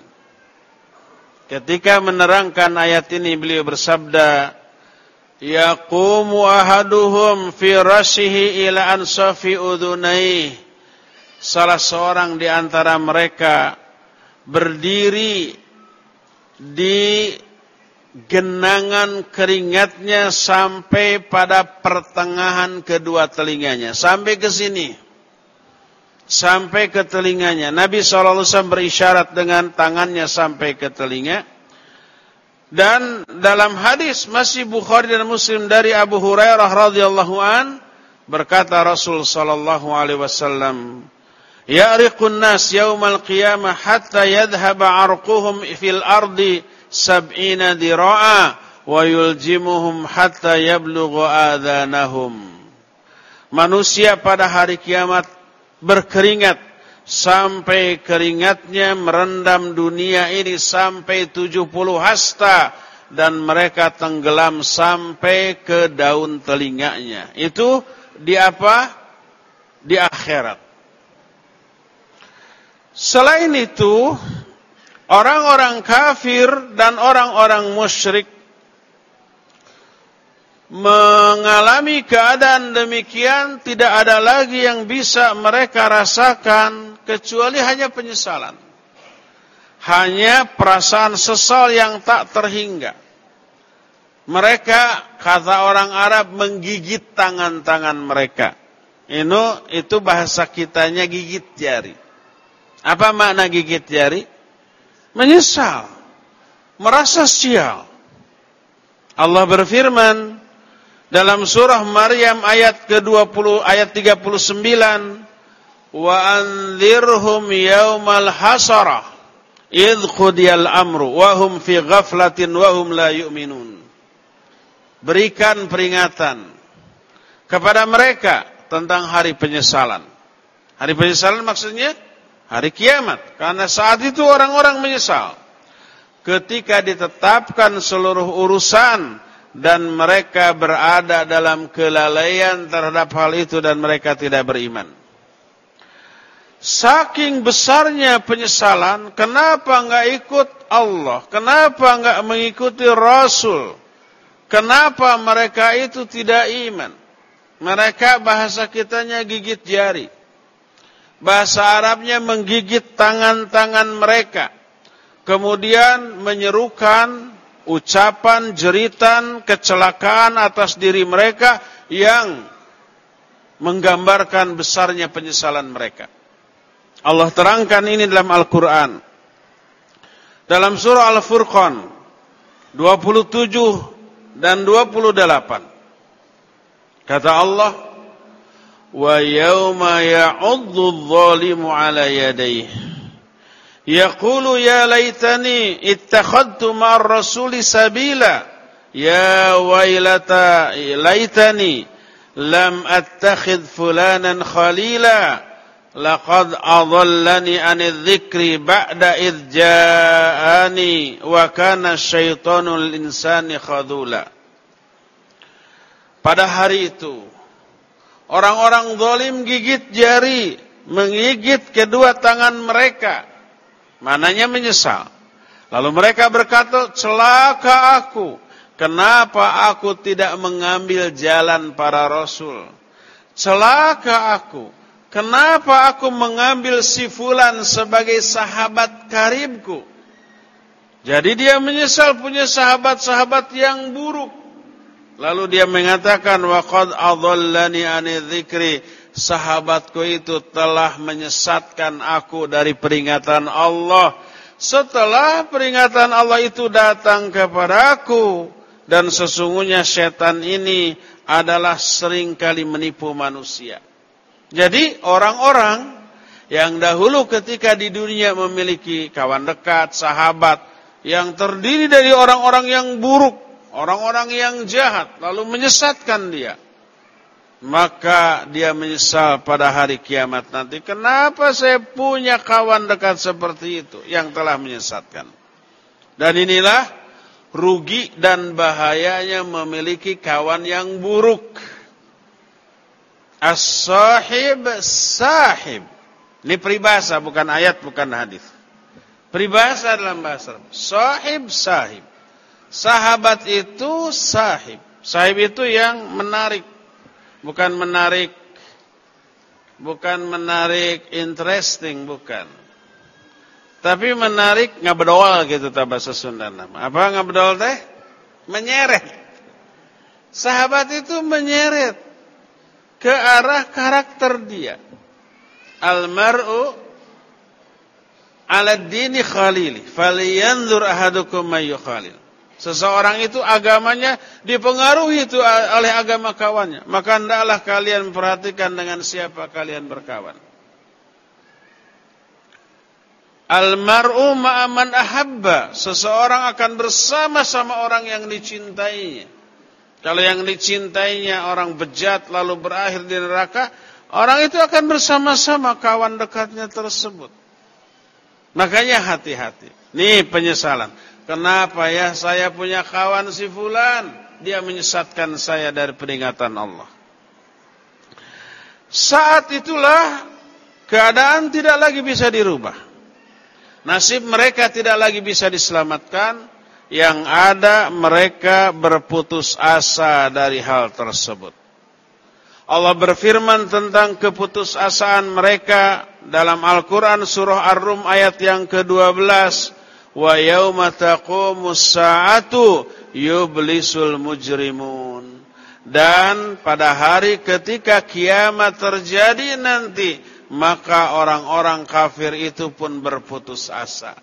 Ketika menerangkan ayat ini beliau bersabda, Yaqumu ahaduhum fi rashihi ila ansafi udhunaih. Salah seorang di antara mereka berdiri di genangan keringatnya sampai pada pertengahan kedua telinganya, sampai ke sini, sampai ke telinganya. Nabi shallallahu alaihi wasallam berisyarat dengan tangannya sampai ke telinga. Dan dalam hadis masih Bukhari dan Muslim dari Abu Hurairah radhiyallahu an, berkata Rasul sallallahu alaihi wasallam, Ya'riqun nas yaumal qiyamah hatta yadhhaba 'arquhum fil ardi sab'ina dira'a wa yuljimuhum hatta yablughu adhanahum. Manusia pada hari kiamat berkeringat sampai keringatnya merendam dunia ini sampai tujuh puluh hasta, dan mereka tenggelam sampai ke daun telinganya. Itu di apa? Di akhirat. Selain itu, orang-orang kafir dan orang-orang musyrik mengalami keadaan demikian, tidak ada lagi yang bisa mereka rasakan kecuali hanya penyesalan. Hanya perasaan sesal yang tak terhingga. Mereka, kata orang Arab, menggigit tangan-tangan mereka. Itu, itu bahasa kitanya gigit jari. Apa makna gigit jari? Menyesal, merasa sial. Allah berfirman dalam surah Maryam ayat ke dua puluh, ayat tiga puluh sembilan, wa anzirhum yaumal hasarah idh qudiyal amru wa hum fi ghaflatin wa hum la yu'minun. Berikan peringatan kepada mereka tentang hari penyesalan. Hari penyesalan maksudnya hari kiamat. Karena saat itu orang-orang menyesal ketika ditetapkan seluruh urusan dan mereka berada dalam kelalaian terhadap hal itu dan mereka tidak beriman. Saking besarnya penyesalan, kenapa enggak ikut Allah? Kenapa enggak mengikuti Rasul? Kenapa mereka itu tidak iman? Mereka bahasa kitanya gigit jari. Bahasa Arabnya menggigit tangan-tangan mereka. Kemudian menyerukan ucapan, jeritan, kecelakaan atas diri mereka yang menggambarkan besarnya penyesalan mereka. Allah terangkan ini dalam Al-Quran. Dalam surah Al-Furqan dua puluh tujuh dan dua puluh delapan. Kata Allah, wa yawma ya'uddu adh-dhalimu 'ala yadayhi yaqulu ya laitani ittakhadtu ma'ar rasuli sabila ya wailata laitani lam attakhidh fulanan khalila laqad adallani 'anidh dhikri ba'da idh ja'ani wa kana asyaitanu lil insani khadula. Pada hari itu orang-orang zalim gigit jari, menggigit kedua tangan mereka. Mananya menyesal. Lalu mereka berkata, celaka aku. Kenapa aku tidak mengambil jalan para rasul? celaka aku. Kenapa aku mengambil si fulan sebagai sahabat karibku? Jadi dia menyesal punya sahabat-sahabat yang buruk. Lalu dia mengatakan, wa qad adallani ani dzikri, sahabatku itu telah menyesatkan aku dari peringatan Allah. Setelah peringatan Allah itu datang kepadaku, dan sesungguhnya setan ini adalah seringkali menipu manusia. Jadi orang-orang yang dahulu ketika di dunia memiliki kawan dekat, sahabat, yang terdiri dari orang-orang yang buruk, orang-orang yang jahat, lalu menyesatkan dia, maka dia menyesal pada hari kiamat nanti. Kenapa saya punya kawan dekat seperti itu yang telah menyesatkan? Dan inilah rugi dan bahayanya memiliki kawan yang buruk. As-sahib sahib. Ini peribahasa, bukan ayat, bukan hadis. Peribahasa dalam bahasa Arab. Sahib sahib. Sahabat itu sahib. Sahib itu yang menarik. Bukan menarik, bukan menarik interesting, bukan. Tapi menarik ngabedol gitu ta bahasa Sunda nama. Apa ngabedol teh? Menyeret. Sahabat itu menyeret ke arah karakter dia. Al-mar'u 'ala dini khalili, falyanzur ahadukum may yukhalil. Seseorang itu agamanya dipengaruhi itu oleh agama kawannya. Maka hendaklah kalian perhatikan dengan siapa kalian berkawan. Al-mar'u ma'aman ahabba. Seseorang akan bersama-sama orang yang dicintainya. Kalau yang dicintainya orang bejat lalu berakhir di neraka, orang itu akan bersama-sama kawan dekatnya tersebut. Makanya hati-hati. Nih penyesalan. Kenapa ya saya punya kawan si fulan, dia menyesatkan saya dari peringatan Allah. Saat itulah keadaan tidak lagi bisa dirubah. Nasib mereka tidak lagi bisa diselamatkan. Yang ada mereka berputus asa dari hal tersebut. Allah berfirman tentang keputusasaan mereka dalam Al-Quran surah Ar-Rum ayat yang kedua belas. Wa yauma taqumus sa'atu yublisul mujrimun. Dan pada hari ketika kiamat terjadi nanti, maka orang-orang kafir itu pun berputus asa.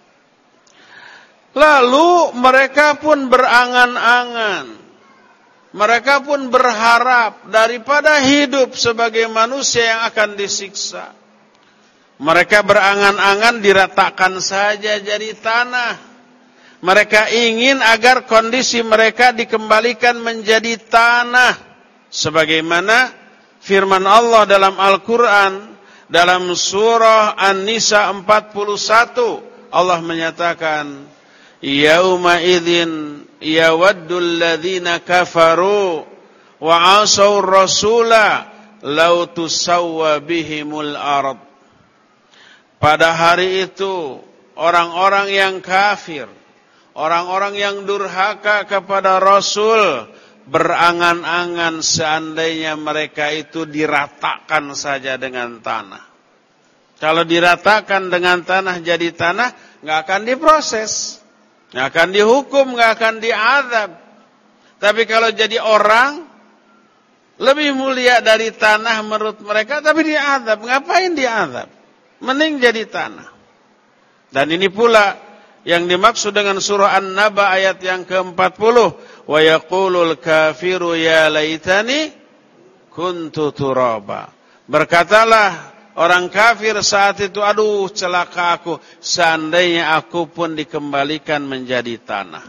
Lalu mereka pun berangan-angan, mereka pun berharap daripada hidup sebagai manusia yang akan disiksa. Mereka berangan-angan diratakan saja jadi tanah. Mereka ingin agar kondisi mereka dikembalikan menjadi tanah. Sebagaimana firman Allah dalam Al-Quran, dalam surah An-Nisa empat puluh satu, Allah menyatakan, Yauma idzin yawaddul ladzina kafaru wa 'asaw rasula law tusawwa bihimul ard. Pada hari itu orang-orang yang kafir, orang-orang yang durhaka kepada Rasul berangan-angan seandainya mereka itu diratakan saja dengan tanah. Kalau diratakan dengan tanah jadi tanah, nggak akan diproses, nggak akan dihukum, nggak akan diazab. Tapi kalau jadi orang, lebih mulia dari tanah menurut mereka, tapi diazab. Ngapain diazab? Mending jadi tanah. Dan ini pula yang dimaksud dengan surah An-Naba ayat yang keempat puluh. Wa yaqulul kafiru ya laitani kuntu turaba. Berkatalah orang kafir saat itu, aduh celaka aku, seandainya aku pun dikembalikan menjadi tanah.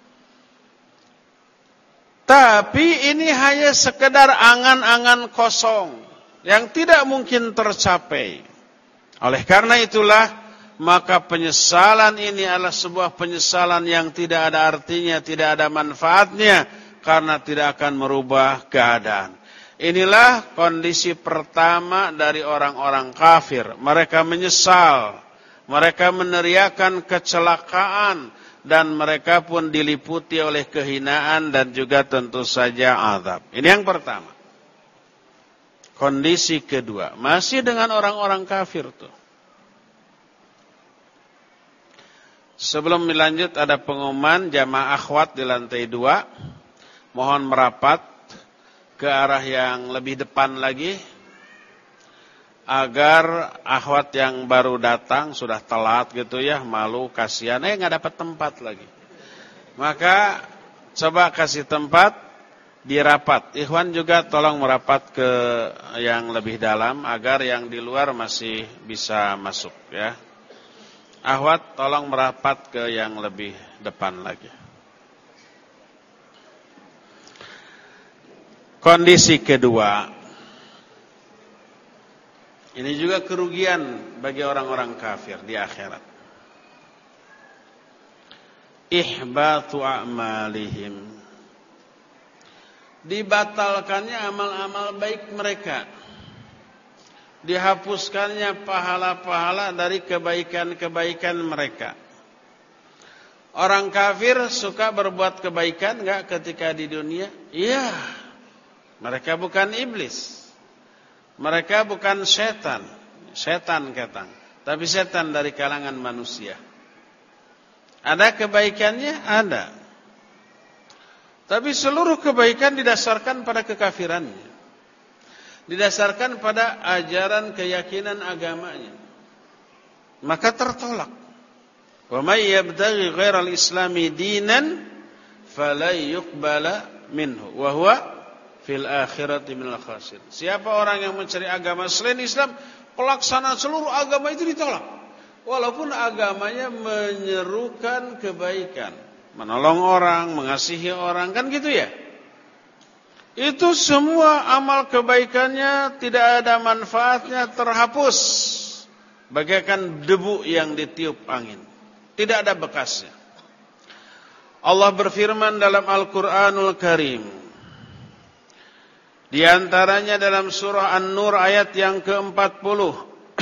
Tapi ini hanya sekedar angan-angan kosong yang tidak mungkin tercapai. Oleh karena itulah, maka penyesalan ini adalah sebuah penyesalan yang tidak ada artinya, tidak ada manfaatnya, karena tidak akan merubah keadaan. Inilah kondisi pertama dari orang-orang kafir. Mereka menyesal, mereka meneriakan kecelakaan, dan mereka pun diliputi oleh kehinaan dan juga tentu saja azab. Ini yang pertama. Kondisi kedua, masih dengan orang-orang kafir tuh. Sebelum dilanjut ada pengumuman jamaah akhwat di lantai dua. Mohon merapat ke arah yang lebih depan lagi. Agar akhwat yang baru datang sudah telat gitu ya, malu, kasihan, eh nggak dapat tempat lagi. Maka coba kasih tempat. Dirapat. Ikhwan juga tolong merapat ke yang lebih dalam agar yang di luar masih bisa masuk ya. Akhwat tolong merapat ke yang lebih depan lagi. Kondisi kedua. Ini juga kerugian bagi orang-orang kafir di akhirat. Ihbatu a'malihim. Dibatalkannya amal-amal baik mereka. Dihapuskannya pahala-pahala dari kebaikan-kebaikan mereka. Orang kafir suka berbuat kebaikan enggak ketika di dunia? Iya. Mereka bukan iblis. Mereka bukan setan. Setan ketang. Tapi setan dari kalangan manusia. Ada kebaikannya? Ada. Tapi seluruh kebaikan didasarkan pada kekafirannya. Didasarkan pada ajaran keyakinan agamanya. Maka tertolak. Wa may yabtaghi ghairal islami dinan fala yuqbala minhu wa huwa fil akhirati minal khasirin. Siapa orang yang mencari agama selain Islam, pelaksanaan seluruh agama itu ditolak. Walaupun agamanya menyerukan kebaikan. Menolong orang, mengasihi orang, kan gitu ya. Itu semua amal kebaikannya tidak ada manfaatnya, terhapus bagaikan debu yang ditiup angin. Tidak ada bekasnya. Allah berfirman dalam Al-Quranul Karim. Di antaranya dalam surah An-Nur ayat yang keempat puluh.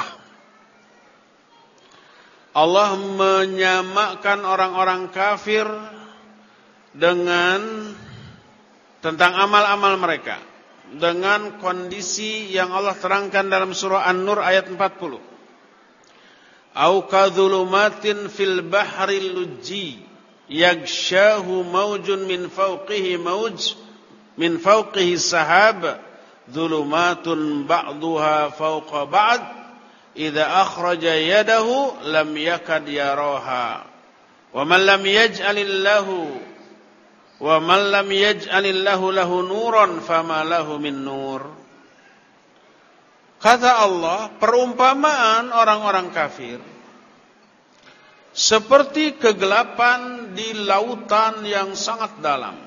Allah menyamakan orang-orang kafir dengan tentang amal-amal mereka dengan kondisi yang Allah terangkan dalam surah An-Nur ayat empat puluh. Au kadzulumatin fil bahri lujji yaghshahu maujun min fawqihi mauj min fawqihi sahab dzulumatun ba'daha fawqa ba'd idza akhraja yadahu lam yakad yaraha wa man lam yaj'alillahu wa man lam yaj'alillahu lahu nuran fama lahu min nur. Kata Allah, perumpamaan orang-orang kafir seperti kegelapan di lautan yang sangat dalam.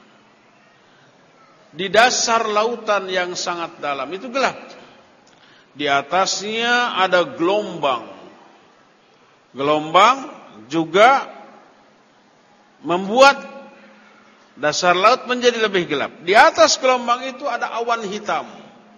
Di dasar lautan yang sangat dalam itu gelap. Di atasnya ada gelombang. Gelombang juga membuat dasar laut menjadi lebih gelap. Di atas gelombang itu ada awan hitam.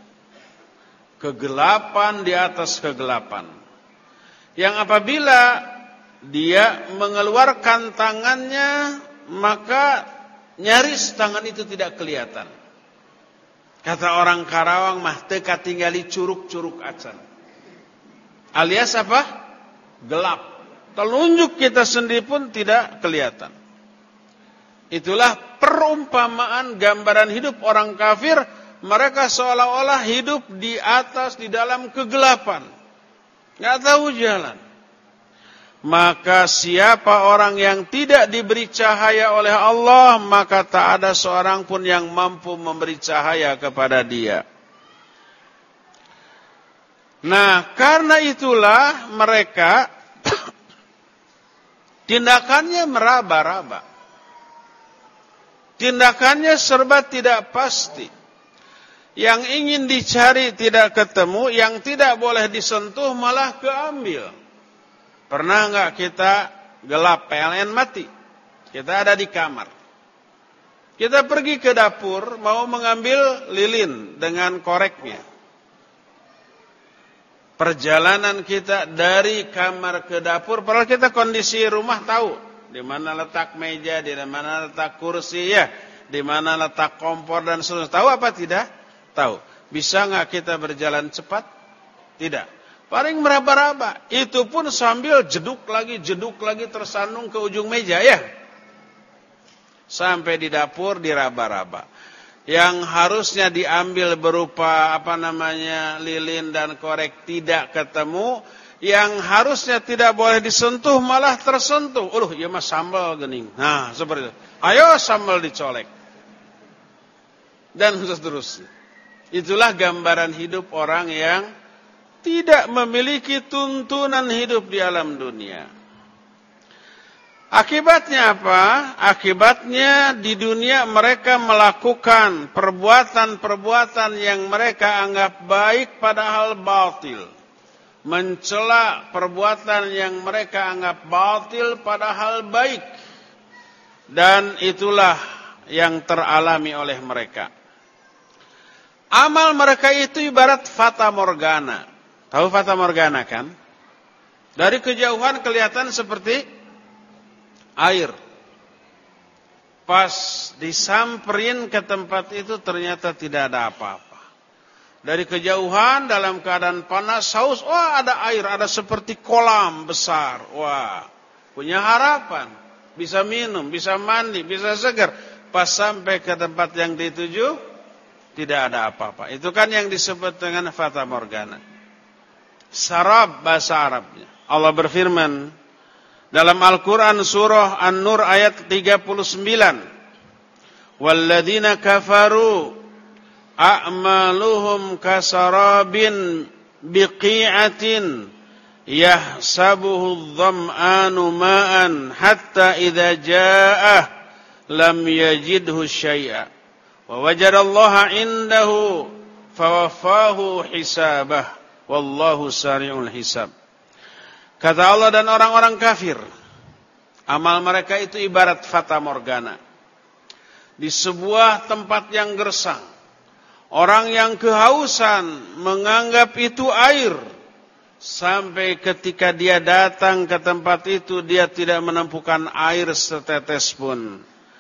Kegelapan di atas kegelapan. Yang apabila dia mengeluarkan tangannya, maka nyaris tangan itu tidak kelihatan. Kata orang Karawang mah teu katingali curug-curug acan. Alias apa? Gelap. Telunjuk kita sendiri pun tidak kelihatan. Itulah perumpamaan gambaran hidup orang kafir. Mereka seolah-olah hidup di atas, di dalam kegelapan. Nggak tahu jalan. Maka siapa orang yang tidak diberi cahaya oleh Allah, maka tak ada seorang pun yang mampu memberi cahaya kepada dia. Nah, karena itulah mereka tindakannya meraba-raba. Tindakannya serba tidak pasti. Yang ingin dicari tidak ketemu, yang tidak boleh disentuh malah keambil. Pernah enggak kita gelap P L N mati? Kita ada di kamar. Kita pergi ke dapur mau mengambil lilin dengan koreknya. Perjalanan kita dari kamar ke dapur, padahal kita kondisi rumah tahu di mana letak meja, di mana letak kursi ya, di mana letak kompor dan seterusnya. Tahu apa tidak? Tahu. Bisa nggak kita berjalan cepat? Tidak. Paling meraba-raba. Itu pun sambil jeduk lagi, jeduk lagi tersandung ke ujung meja ya. Sampai di dapur diraba-raba. Yang harusnya diambil berupa apa namanya lilin dan korek tidak ketemu. Yang harusnya tidak boleh disentuh malah tersentuh. Uluh, ya mas sambal gening. Nah, seperti itu. Ayo sambal dicolek. Dan seterusnya. Itulah gambaran hidup orang yang tidak memiliki tuntunan hidup di alam dunia. Akibatnya apa? Akibatnya di dunia mereka melakukan perbuatan-perbuatan yang mereka anggap baik padahal batil. Mencela perbuatan yang mereka anggap batil padahal baik. Dan itulah yang teralami oleh mereka. Amal mereka itu ibarat fata morgana. Tahu fata morgana kan? Dari kejauhan kelihatan seperti air. Pas disamperin ke tempat itu ternyata tidak ada apa-apa. Dari kejauhan dalam keadaan panas, haus, wah ada air, ada seperti kolam besar. Wah, punya harapan. Bisa minum, bisa mandi, bisa segar. Pas sampai ke tempat yang dituju, tidak ada apa-apa. Itu kan yang disebut dengan fata morgana. Sarab bahasa Arabnya. Allah berfirman dalam Al-Quran surah An-Nur ayat tiga puluh sembilan. Walladzina kafaru a'maluhum kasarabin biqi'atin yahsabuhu adh-dham'anu ma'an hatta idza ja'ah lam yajidhu syai'a wa wajadallaha 'indahu fawaffahu hisabah wallahu sari'ul hisab. Kata Allah, dan orang-orang kafir amal mereka itu ibarat fata morgana di sebuah tempat yang gersang. Orang yang kehausan menganggap itu air. Sampai ketika dia datang ke tempat itu, dia tidak menemukan air setetes pun.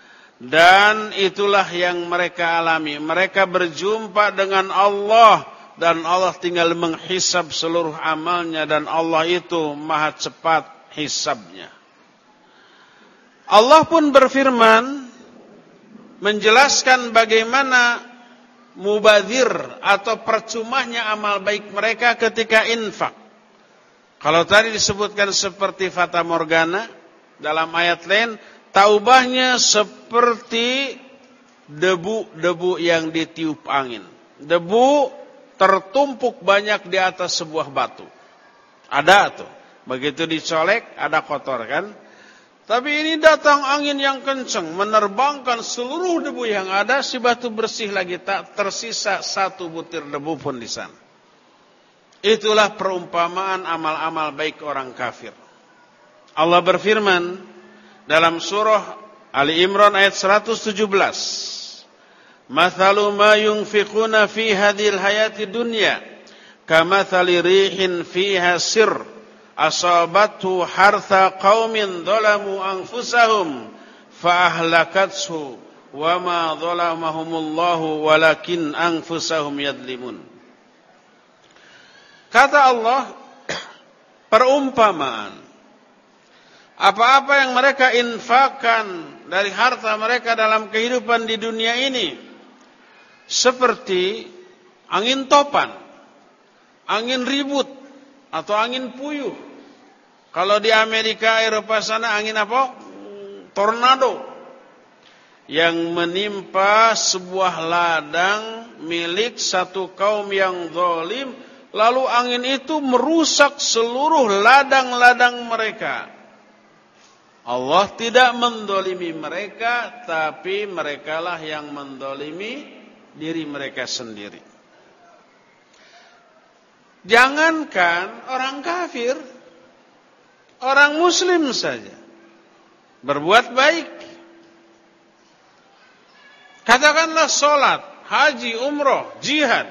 Dan itulah yang mereka alami. Mereka berjumpa dengan Allah. Dan Allah tinggal menghisab seluruh amalnya. Dan Allah itu maha cepat hisabnya. Allah pun berfirman, menjelaskan bagaimana mubadzir atau percumanya amal baik mereka ketika infak. Kalau tadi disebutkan seperti fata morgana, dalam ayat lain taubahnya seperti debu-debu yang ditiup angin. Debu tertumpuk banyak di atas sebuah batu. Ada tuh, begitu dicolek ada kotor kan? Tapi ini datang angin yang kencang, menerbangkan seluruh debu yang ada, si batu bersih lagi, tak tersisa satu butir debu pun di sana. Itulah perumpamaan amal-amal baik orang kafir. Allah berfirman dalam surah Ali Imran ayat seratus tujuh belas. Mathalu ma yunfiquna fi hadhil hayati dunya kamathali rihin fiha sir asabatu hartha qaumin dhalamu anfusahum fa ahlakathu wa ma dhalamahumullahu walakin anfusahum yadlimun. Kata Allah, perumpamaan apa-apa yang mereka infakkan dari harta mereka dalam kehidupan di dunia ini seperti angin topan, angin ribut atau angin puyuh. Kalau di Amerika, Eropa sana angin apa? Tornado. Yang menimpa sebuah ladang milik satu kaum yang zalim. Lalu angin itu merusak seluruh ladang-ladang mereka. Allah tidak mendolimi mereka, tapi merekalah yang mendolimi diri mereka sendiri. Jangankan orang kafir, orang muslim saja berbuat baik. Katakanlah sholat, haji, umroh, jihad.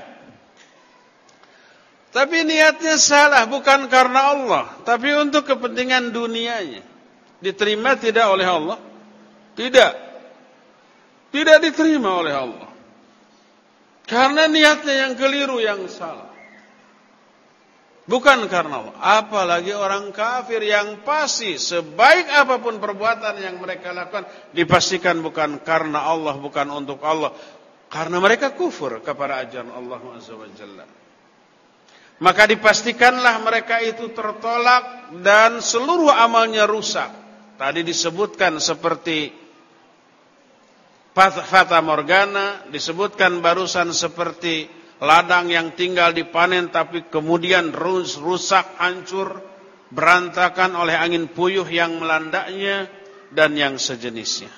Tapi niatnya salah, bukan karena Allah, tapi untuk kepentingan dunianya. Diterima tidak oleh Allah? Tidak. Tidak diterima oleh Allah. Karena niatnya yang keliru, yang salah. Bukan karena Allah. Apalagi orang kafir yang pasti sebaik apapun perbuatan yang mereka lakukan, dipastikan bukan karena Allah, bukan untuk Allah. Karena mereka kufur kepada ajaran Allah Azza wa Jalla. Maka dipastikanlah mereka itu tertolak dan seluruh amalnya rusak. Tadi disebutkan seperti Fata Morgana, disebutkan barusan seperti ladang yang tinggal dipanen tapi kemudian rusak, hancur, berantakan oleh angin puyuh yang melandaknya dan yang sejenisnya.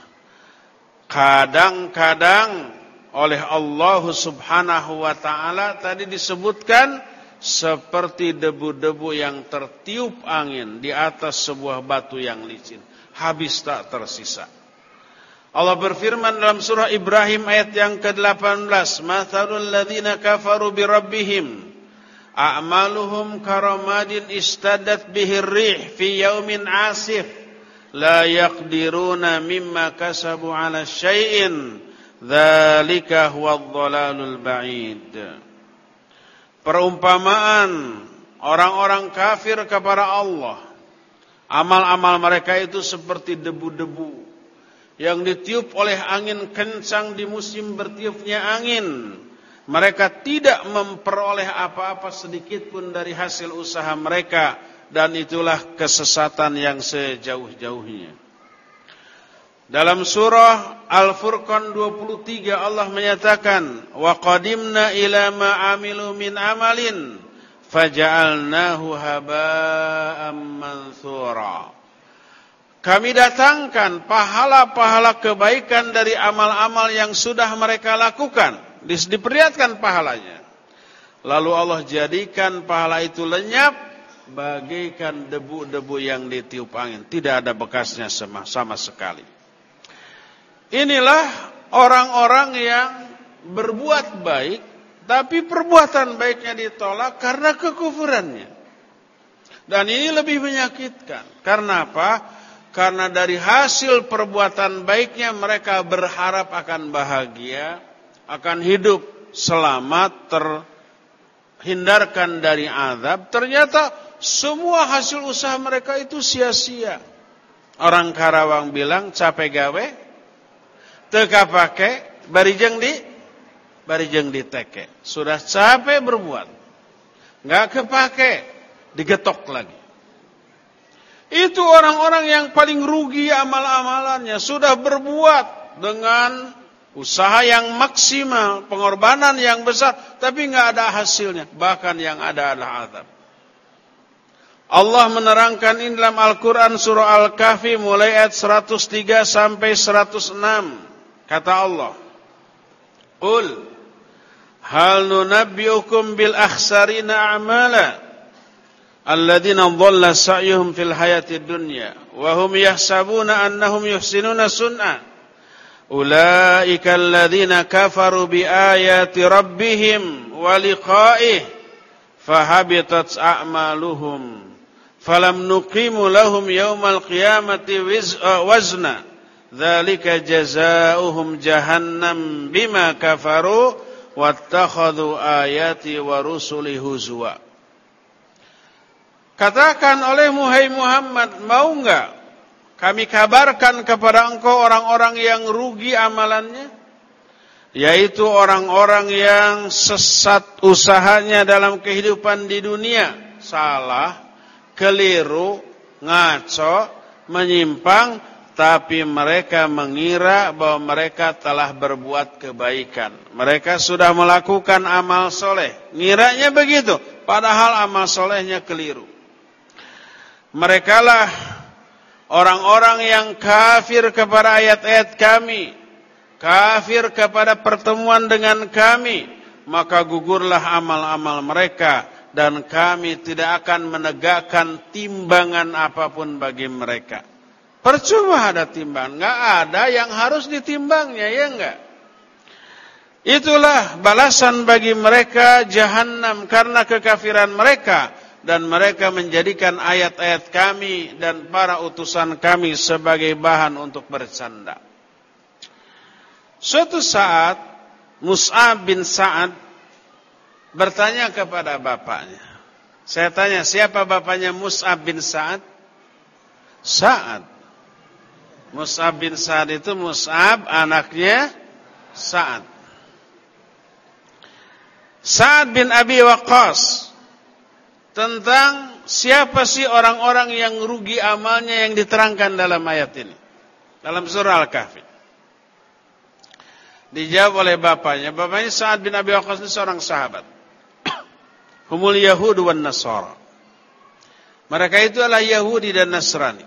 Kadang-kadang oleh Allah Subhanahu wa taala tadi disebutkan seperti debu-debu yang tertiup angin di atas sebuah batu yang licin, habis tak tersisa. Allah berfirman dalam surah Ibrahim ayat yang ke delapan belas, "Mathalul ladzina kafaru bi rabbihim a'maluhum karamadin istaddat bihir rih fi yaumin 'asif la yaqdiruna mimma kasabu 'ala syai'in dzalika huwadh dhalalul ba'id." Perumpamaan orang-orang kafir kepada Allah, amal-amal mereka itu seperti debu-debu yang ditiup oleh angin kencang di musim bertiupnya angin. Mereka tidak memperoleh apa-apa sedikit pun dari hasil usaha mereka, dan itulah kesesatan yang sejauh-jauhnya. Dalam surah Al-Furqan dua puluh tiga Allah menyatakan, "Wa qadimna ila ma 'amilu min amalin faja'alnahu haba'an mantsura." Kami datangkan pahala-pahala kebaikan dari amal-amal yang sudah mereka lakukan, diperlihatkan pahalanya. Lalu Allah jadikan pahala itu lenyap bagaikan debu-debu yang ditiup angin, tidak ada bekasnya sama, sama sekali. Inilah orang-orang yang berbuat baik, tapi perbuatan baiknya ditolak karena kekufurannya. Dan ini lebih menyakitkan. Karena apa? Karena dari hasil perbuatan baiknya mereka berharap akan bahagia, akan hidup selamat, terhindarkan dari azab. Ternyata semua hasil usaha mereka itu sia-sia. Orang Karawang bilang capek gawe, teka pake, barijeng di, barijeng di teke. Sudah capek berbuat, nggak kepake, digetok lagi. Itu orang-orang yang paling rugi amal-amalannya. Sudah berbuat dengan usaha yang maksimal, pengorbanan yang besar, tapi nggak ada hasilnya. Bahkan yang ada adalah azab. Allah menerangkan ini dalam Al-Quran surah Al-Kahfi mulai ayat seratus tiga sampai seratus enam. Kata Allah, "Qul hal nunabbiukum bil akhsarina a'mala alladzina dhalla sa'yuhum fil hayatid dunya wa hum yahsabuna annahum yuhsinuna sun'a ulaika alladzina kafaru bi ayati rabbihim wa liqa'ihi fahabitat a'maluhum falam nuqimu lahum yawmal qiyamati wazna dzalika jazaohum jahannam bima kafaru wattakhadhu ayati wa rusuli huzwa." Katakan oleh Muhammad, mau enggak kami kabarkan kepada engkau orang-orang yang rugi amalannya, yaitu orang-orang yang sesat usahanya dalam kehidupan di dunia, salah, keliru, ngaco, menyimpang, tapi mereka mengira bahwa mereka telah berbuat kebaikan. Mereka sudah melakukan amal soleh, ngiranya begitu, padahal amal solehnya keliru. Merekalah orang-orang yang kafir kepada ayat-ayat kami, kafir kepada pertemuan dengan kami, maka gugurlah amal-amal mereka dan kami tidak akan menegakkan timbangan apapun bagi mereka. Percuma ada timbangan, enggak ada yang harus ditimbangnya, ya enggak? Itulah balasan bagi mereka jahannam karena kekafiran mereka. Dan mereka menjadikan ayat-ayat kami dan para utusan kami sebagai bahan untuk bercanda. Suatu saat Mus'ab bin Sa'ad bertanya kepada bapaknya. Saya tanya, siapa bapaknya Mus'ab bin Sa'ad? Sa'ad. Mus'ab bin Sa'ad itu Mus'ab anaknya Sa'ad. Sa'ad bin Abi Waqqas. Tentang siapa sih orang-orang yang rugi amalnya yang diterangkan dalam ayat ini. Dalam surah Al-Kahfi. Dijawab oleh bapaknya. Bapaknya Sa'ad bin Abi Waqqas ini seorang sahabat. Humul Yahud wan Nasara. Mereka itu adalah Yahudi dan Nasrani.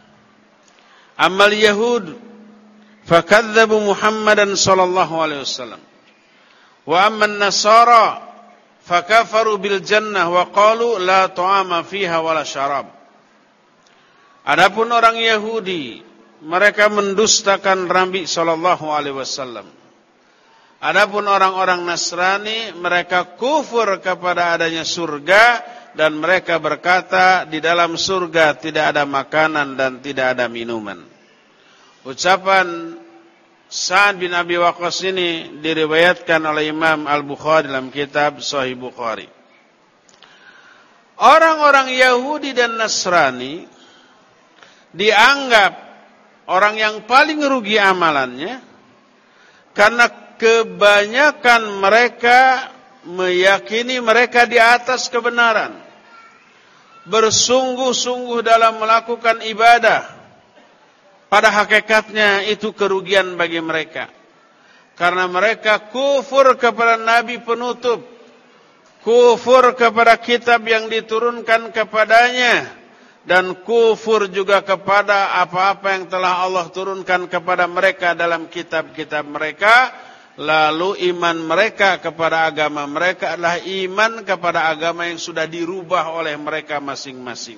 Amal Yahud fakadzabu Muhammadan sallallahu alaihi wasallam. Wa amman Nasara fakafaru bil jannah wa qalu la ta'ama fiha wala syarab. Adapun orang Yahudi, mereka mendustakan Nabi sallallahu alaihi wasallam. Adapun orang-orang Nasrani, mereka kufur kepada adanya surga dan mereka berkata di dalam surga tidak ada makanan dan tidak ada minuman. Ucapan Sa'ad bin Abi Waqqas ini diriwayatkan oleh Imam Al-Bukhari dalam kitab Sahih Bukhari. Orang-orang Yahudi dan Nasrani dianggap orang yang paling rugi amalannya karena kebanyakan mereka meyakini mereka di atas kebenaran, bersungguh-sungguh dalam melakukan ibadah. Pada hakikatnya itu kerugian bagi mereka. Karena mereka kufur kepada Nabi penutup. Kufur kepada kitab yang diturunkan kepadanya. Dan kufur juga kepada apa-apa yang telah Allah turunkan kepada mereka dalam kitab-kitab mereka. Lalu iman mereka kepada agama mereka adalah iman kepada agama yang sudah dirubah oleh mereka masing-masing.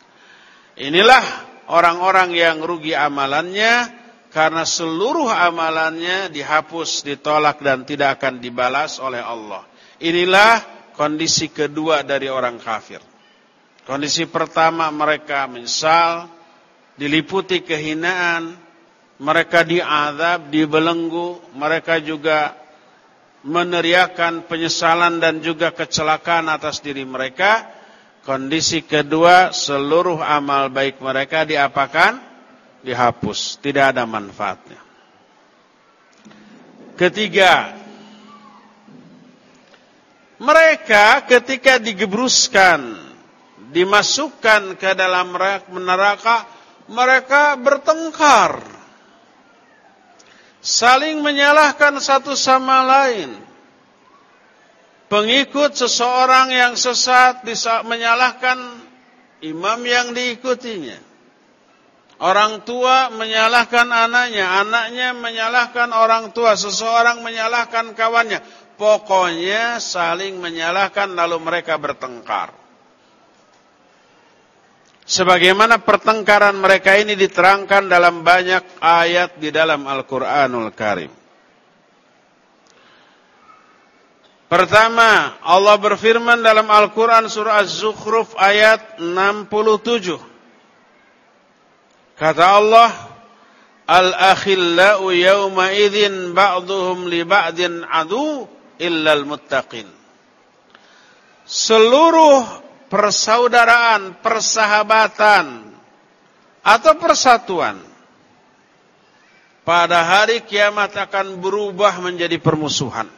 Inilah orang-orang yang rugi amalannya karena seluruh amalannya dihapus, ditolak dan tidak akan dibalas oleh Allah. Inilah kondisi kedua dari orang kafir. Kondisi pertama mereka menyesal, diliputi kehinaan, mereka diazab, dibelenggu, mereka juga meneriakan penyesalan dan juga kecelakaan atas diri mereka. Kondisi kedua, seluruh amal baik mereka diapakan? Dihapus, tidak ada manfaatnya. Ketiga, mereka ketika digebruskan, dimasukkan ke dalam neraka, mereka bertengkar, saling menyalahkan satu sama lain. Pengikut seseorang yang sesat menyalahkan imam yang diikutinya. Orang tua menyalahkan anaknya, anaknya menyalahkan orang tua, seseorang menyalahkan kawannya. Pokoknya saling menyalahkan lalu mereka bertengkar. Sebagaimana pertengkaran mereka ini diterangkan dalam banyak ayat di dalam Al-Quranul Karim. Pertama, Allah berfirman dalam Al-Quran surah Az-Zukhruf ayat enam puluh tujuh. Kata Allah, Al-akhillau yawma idhin ba'duhum li ba'din adu illal muttaqin. Seluruh persaudaraan, persahabatan, atau persatuan pada hari kiamat akan berubah menjadi permusuhan.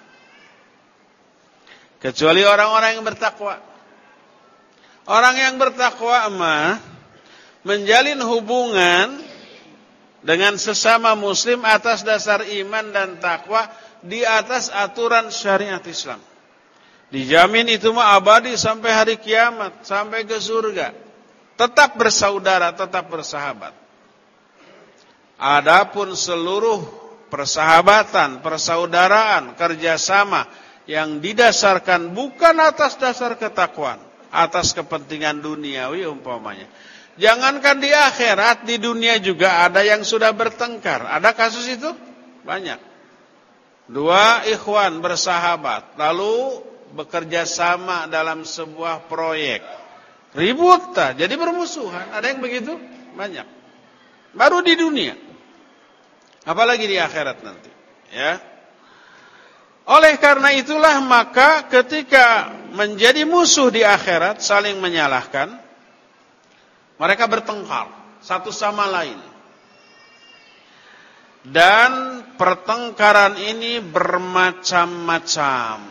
Kecuali orang-orang yang bertakwa. Orang yang bertakwa mah menjalin hubungan dengan sesama muslim atas dasar iman dan takwa di atas aturan syariat Islam. Dijamin itu mah abadi sampai hari kiamat, sampai ke surga. Tetap bersaudara, tetap bersahabat. Adapun seluruh persahabatan, persaudaraan, kerjasama yang didasarkan bukan atas dasar ketakwaan, atas kepentingan duniawi umpamanya. Jangankan di akhirat, di dunia juga ada yang sudah bertengkar. Ada kasus itu? Banyak. Dua ikhwan bersahabat, lalu bekerja sama dalam sebuah proyek. Ribut, jadi bermusuhan. Ada yang begitu? Banyak. Baru di dunia. Apalagi di akhirat nanti. Ya. Oleh karena itulah maka ketika menjadi musuh di akhirat, saling menyalahkan, mereka bertengkar satu sama lain. Dan pertengkaran ini bermacam-macam.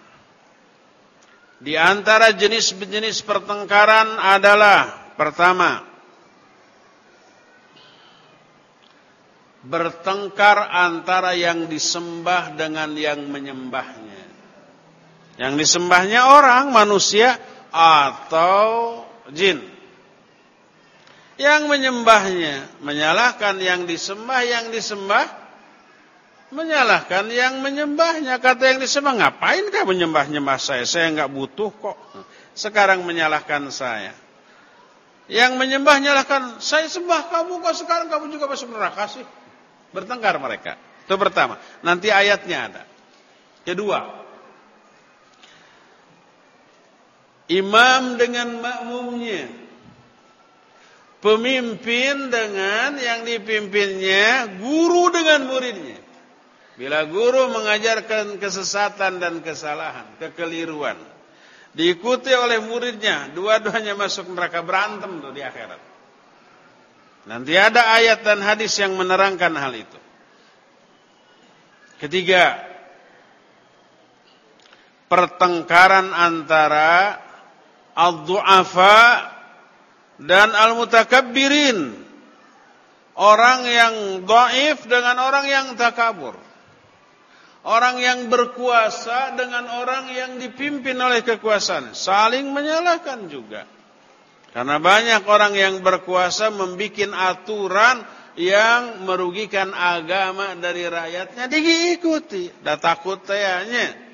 Di antara jenis-jenis pertengkaran adalah pertama, bertengkar antara yang disembah dengan yang menyembahnya. Yang disembahnya orang, manusia atau jin. Yang menyembahnya menyalahkan yang disembah, yang disembah menyalahkan yang menyembahnya. Kata yang disembah, ngapain kau menyembah-nyembah saya? Saya enggak butuh kok. Sekarang menyalahkan saya. Yang menyembah nyalahkan, saya sembah kamu kok, sekarang kamu juga masuk neraka sih. Bertengkar mereka. Itu pertama. Nanti ayatnya ada. Kedua, imam dengan makmumnya. Pemimpin dengan yang dipimpinnya, guru dengan muridnya. Bila guru mengajarkan kesesatan dan kesalahan, kekeliruan, diikuti oleh muridnya, dua-duanya masuk neraka, berantem tuh di akhirat. Nanti ada ayat dan hadis yang menerangkan hal itu. Ketiga, pertengkaran antara ad-du'afa dan al-mutakabbirin. Orang yang dhaif dengan orang yang takabur. Orang yang berkuasa dengan orang yang dipimpin oleh kekuasaan. Saling menyalahkan juga. Karena banyak orang yang berkuasa membuat aturan yang merugikan agama dari rakyatnya, diikuti. Dah takut tayanya.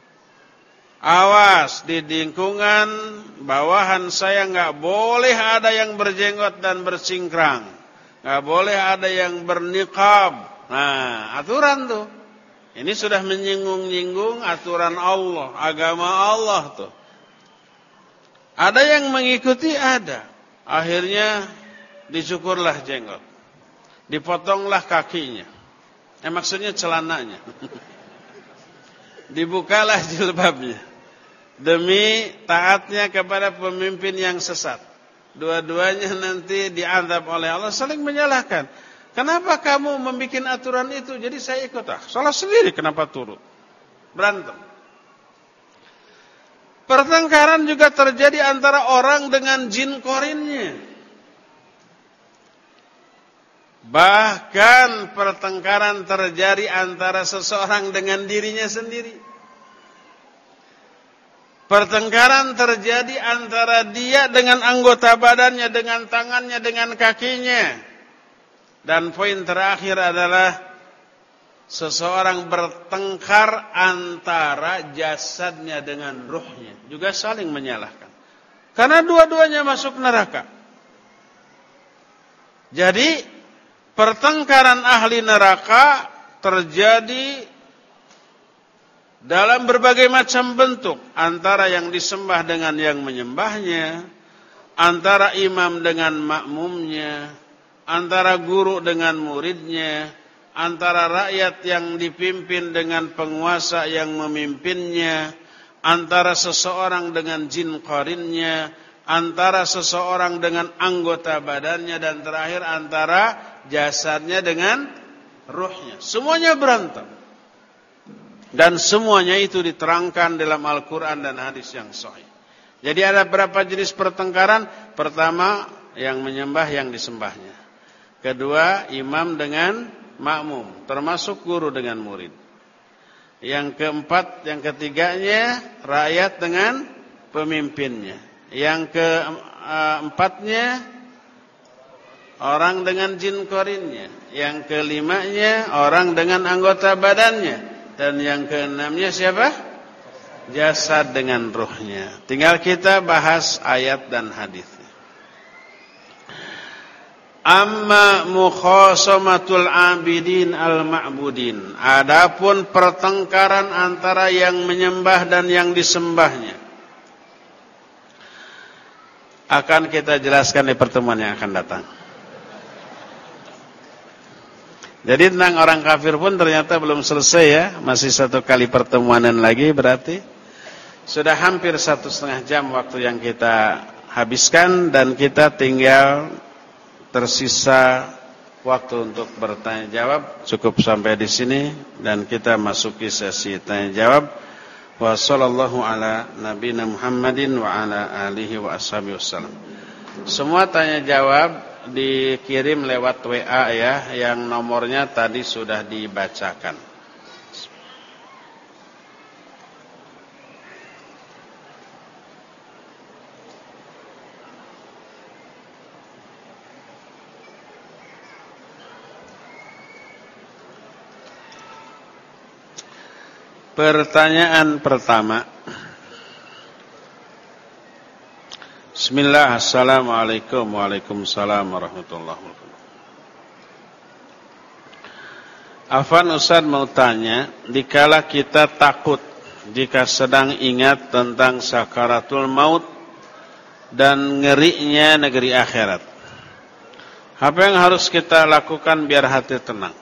Awas, di lingkungan bawahan saya enggak boleh ada yang berjenggot dan bersingkrang. Enggak boleh ada yang berniqab. Nah, aturan tuh. Ini sudah menyinggung-nyinggung aturan Allah, agama Allah tuh. Ada yang mengikuti, ada. Akhirnya dicukurlah jenggot. Dipotonglah kakinya. Eh maksudnya celananya. Dibukalah jilbabnya. Demi taatnya kepada pemimpin yang sesat. Dua-duanya nanti diazab oleh Allah, saling menyalahkan. Kenapa kamu membuat aturan itu? Jadi saya ikut. Ah, salah sendiri kenapa turut? Berantem. Pertengkaran juga terjadi antara orang dengan jin korinnya. Bahkan pertengkaran terjadi antara seseorang dengan dirinya sendiri. Pertengkaran terjadi antara dia dengan anggota badannya, dengan tangannya, dengan kakinya. Dan poin terakhir adalah seseorang bertengkar antara jasadnya dengan ruhnya. Juga saling menyalahkan. Karena dua-duanya masuk neraka. Jadi pertengkaran ahli neraka terjadi dalam berbagai macam bentuk. Antara yang disembah dengan yang menyembahnya, antara imam dengan makmumnya, antara guru dengan muridnya, antara rakyat yang dipimpin dengan penguasa yang memimpinnya, antara seseorang dengan jin qarinnya, antara seseorang dengan anggota badannya, dan terakhir antara jasadnya dengan ruhnya. Semuanya berantem. Dan semuanya itu diterangkan dalam Al-Quran dan hadis yang sahih. Jadi ada berapa jenis pertengkaran? Pertama, yang menyembah yang disembahnya. Kedua, imam dengan makmum, termasuk guru dengan murid. Yang keempat, yang ketiganya, rakyat dengan pemimpinnya. Yang keempatnya, orang dengan jin korinnya. Yang kelimanya, orang dengan anggota badannya. Dan yang keenamnya siapa? Jasad dengan ruhnya. Tinggal kita bahas ayat dan hadisnya. Amma mukhasamatul abidin al-ma'budin. Adapun pertengkaran antara yang menyembah dan yang disembahnya, akan kita jelaskan di pertemuan yang akan datang. Jadi tentang orang kafir pun ternyata belum selesai ya. Masih satu kali pertemuanan lagi berarti. Sudah hampir satu setengah jam waktu yang kita habiskan. Dan kita tinggal tersisa waktu untuk bertanya jawab. Cukup sampai di sini. Dan kita masuki sesi tanya jawab. Wa sallallahu ala nabiyina Muhammadin wa ala alihi wa ashabihi wassalam. Semua tanya jawab dikirim lewat W A ya, yang nomornya tadi sudah dibacakan. Pertanyaan pertama. Bismillah, assalamualaikum, waalaikumsalam warahmatullahi wabarakatuh. Afan Ustaz mau tanya, dikala kita takut jika sedang ingat tentang sakaratul maut dan ngerinya negeri akhirat, apa yang harus kita lakukan biar hati tenang?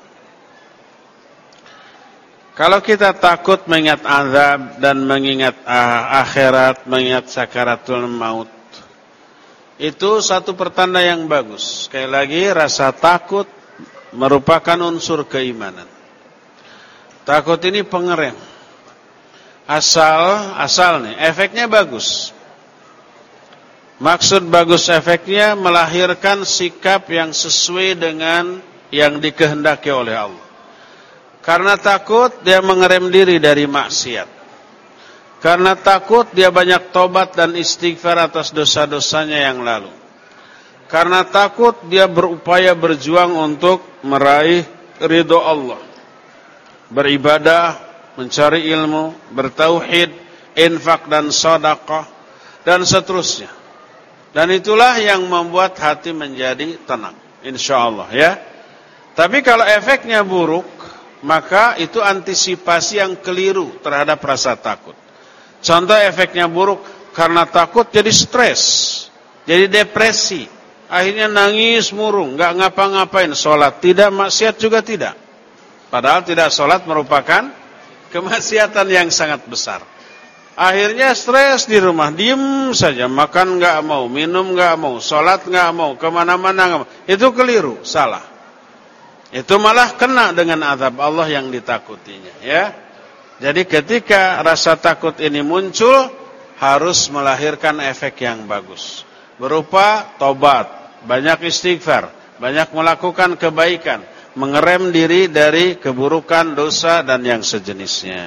Kalau kita takut mengingat azab dan mengingat akhirat, mengingat sakaratul maut, itu satu pertanda yang bagus. Sekali lagi, rasa takut merupakan unsur keimanan. Takut ini pengerem. Asal, asal nih, efeknya bagus. Maksud bagus efeknya melahirkan sikap yang sesuai dengan yang dikehendaki oleh Allah. Karena takut dia mengerem diri dari maksiat. Karena takut dia banyak tobat dan istighfar atas dosa-dosanya yang lalu. Karena takut dia berupaya berjuang untuk meraih ridho Allah. Beribadah, mencari ilmu, bertauhid, infak dan sedekah dan seterusnya. Dan itulah yang membuat hati menjadi tenang, insyaallah ya. Tapi kalau efeknya buruk, maka itu antisipasi yang keliru terhadap rasa takut. Contoh efeknya buruk, karena takut jadi stres, jadi depresi, akhirnya nangis murung, gak ngapa-ngapain, sholat tidak, maksiat juga tidak. Padahal tidak sholat merupakan kemaksiatan yang sangat besar. Akhirnya stres di rumah, diem saja, makan gak mau, minum gak mau, sholat gak mau, kemana-mana gak mau. Itu keliru, salah. Itu malah kena dengan azab Allah yang ditakutinya ya. Jadi ketika rasa takut ini muncul, harus melahirkan efek yang bagus. Berupa tobat, banyak istighfar, banyak melakukan kebaikan, mengerem diri dari keburukan, dosa, dan yang sejenisnya.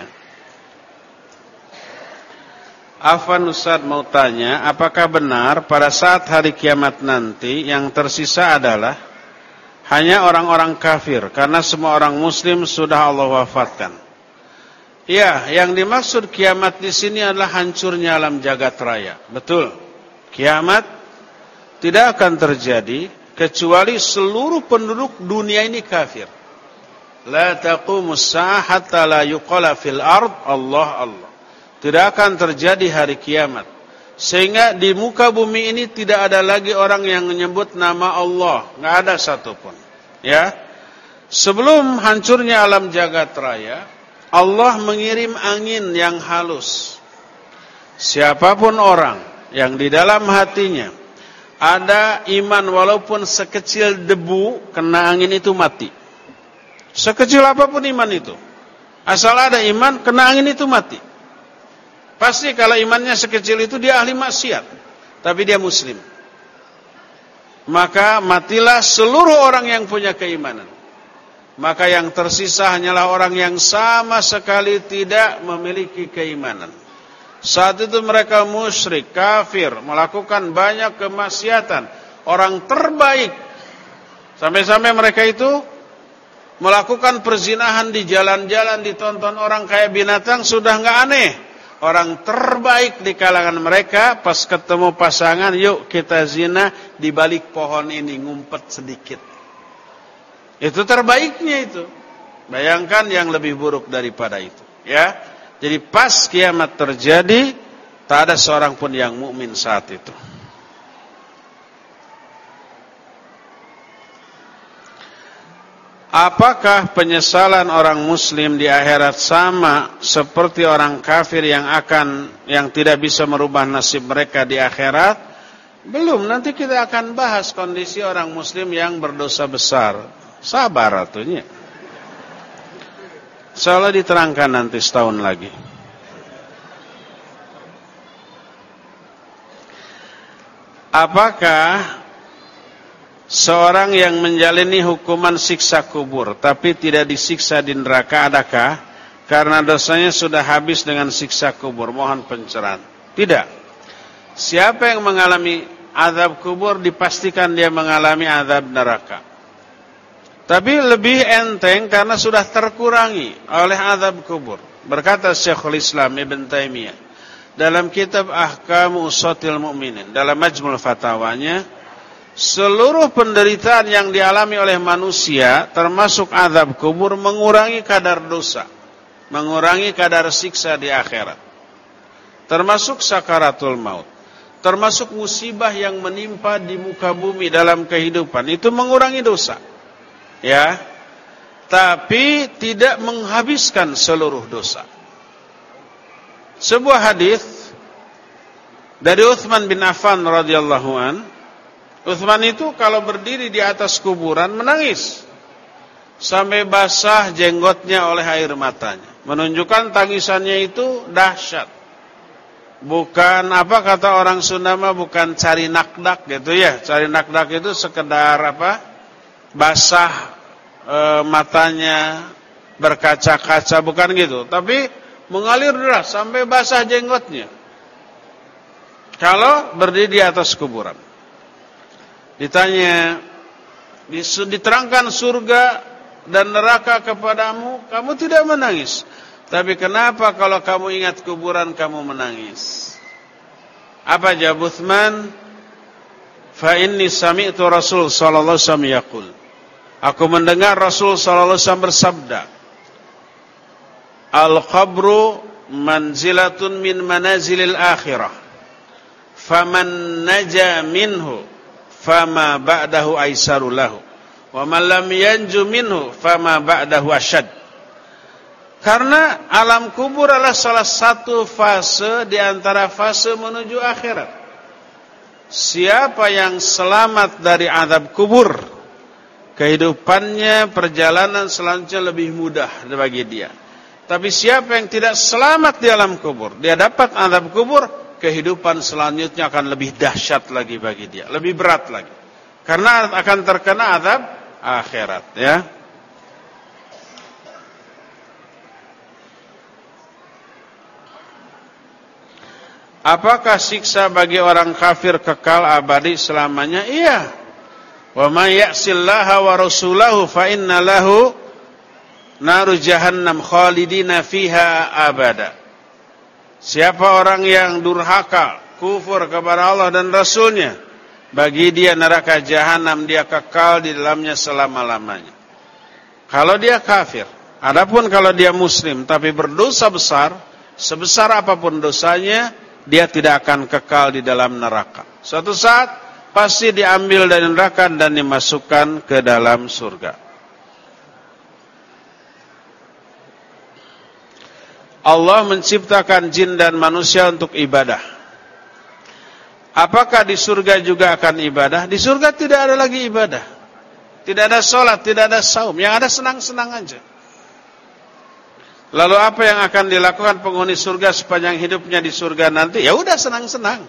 Afwan Ustaz mau tanya, apakah benar pada saat hari kiamat nanti yang tersisa adalah hanya orang-orang kafir, karena semua orang muslim sudah Allah wafatkan? Ya, yang dimaksud kiamat di sini adalah hancurnya alam jagat raya. Betul. Kiamat tidak akan terjadi kecuali seluruh penduduk dunia ini kafir. La taqumus saa'ah hatta la yuqala fil ard Allah Allah. Tidak akan terjadi hari kiamat sehingga di muka bumi ini tidak ada lagi orang yang menyebut nama Allah, enggak ada satupun. Ya. Sebelum hancurnya alam jagat raya, Allah mengirim angin yang halus. Siapapun orang yang di dalam hatinya ada iman walaupun sekecil debu, kena angin itu mati. Sekecil apapun iman itu, asal ada iman, kena angin itu mati. Pasti kalau imannya sekecil itu dia ahli maksiat, tapi dia muslim. Maka matilah seluruh orang yang punya keimanan. Maka yang tersisa hanyalah orang yang sama sekali tidak memiliki keimanan. Saat itu mereka musyrik, kafir, melakukan banyak kemaksiatan. Orang terbaik. Sampai-sampai mereka itu melakukan perzinahan di jalan-jalan, ditonton orang kayak binatang, sudah gak aneh. Orang terbaik di kalangan mereka pas ketemu pasangan, yuk kita zina di balik pohon ini, ngumpet sedikit. Itu terbaiknya itu. Bayangkan yang lebih buruk daripada itu, ya. Jadi pas kiamat terjadi, tak ada seorang pun yang mukmin saat itu. apakah penyesalan orang muslim di akhirat sama seperti orang kafir yang akan yang tidak bisa merubah nasib mereka di akhirat? Belum, nanti kita akan bahas kondisi orang muslim yang berdosa besar. Sabar atunya. Insyaallah diterangkan nanti setahun lagi. Apakah seorang yang menjalani hukuman siksa kubur tapi tidak disiksa di neraka, adakah karena dosanya sudah habis dengan siksa kubur? Mohon pencerahan. Tidak. Siapa yang mengalami azab kubur dipastikan dia mengalami azab neraka. Tapi lebih enteng karena sudah terkurangi oleh azab kubur. Berkata Syekhul Islam Ibn Taimiyah dalam kitab Ahkam Usatil Mu'minin, dalam Majmul Fatawanya, seluruh penderitaan yang dialami oleh manusia termasuk azab kubur mengurangi kadar dosa, mengurangi kadar siksa di akhirat, termasuk sakaratul maut, termasuk musibah yang menimpa di muka bumi dalam kehidupan, itu mengurangi dosa, ya, tapi tidak menghabiskan seluruh dosa. Sebuah hadis dari Utsman bin Affan radhiyallahu an, Utsman itu kalau berdiri di atas kuburan menangis sampai basah jenggotnya oleh air matanya, menunjukkan tangisannya itu dahsyat. Bukan apa kata orang Sunda mah, bukan cari nakdak gitu ya. Cari nakdak itu sekedar apa? Basah e, matanya, berkaca-kaca, bukan gitu. Tapi mengalir deras sampai basah jenggotnya kalau berdiri di atas kuburan. Ditanya, diterangkan surga dan neraka kepadamu, kamu tidak menangis. Tapi kenapa kalau kamu ingat kuburan kamu menangis? Apa jawab Utsman? Fa inni sami'tu Rasul sallallahu alaihi wasallam yaqul. Aku mendengar Rasul sallallahu alaihi wasallam bersabda, Al-qabru manzilatun min manazilil akhirah. Faman naja minhu fama ba'dahu aisaru lahu. Wa man lam yanju minhu fama ba'dahu asyad. Karena alam kubur adalah salah satu fase di antara fase menuju akhirat. Siapa yang selamat dari azab kubur, kehidupannya, perjalanan selanjutnya lebih mudah bagi dia. Tapi siapa yang tidak selamat di alam kubur, dia dapat azab kubur, kehidupan selanjutnya akan lebih dahsyat lagi bagi dia, lebih berat lagi. Karena akan terkena azab akhirat, ya. Apakah siksa bagi orang kafir kekal abadi selamanya? Iya. Wa may ya'sillaha wa rasulahu fa inna lahu naru jahannam khalidina fiha abada. Siapa orang yang durhaka, kufur kepada Allah dan Rasulnya, bagi dia neraka jahanam, dia kekal di dalamnya selama-lamanya. Kalau dia kafir. Adapun kalau dia muslim tapi berdosa besar, sebesar apapun dosanya, dia tidak akan kekal di dalam neraka. Suatu saat pasti diambil dari neraka dan dimasukkan ke dalam surga. Allah menciptakan jin dan manusia untuk ibadah. Apakah di surga juga akan ibadah? Di surga tidak ada lagi ibadah. Tidak ada sholat, tidak ada saum. Yang ada senang-senang aja. Lalu apa yang akan dilakukan penghuni surga sepanjang hidupnya di surga nanti? Ya udah senang-senang.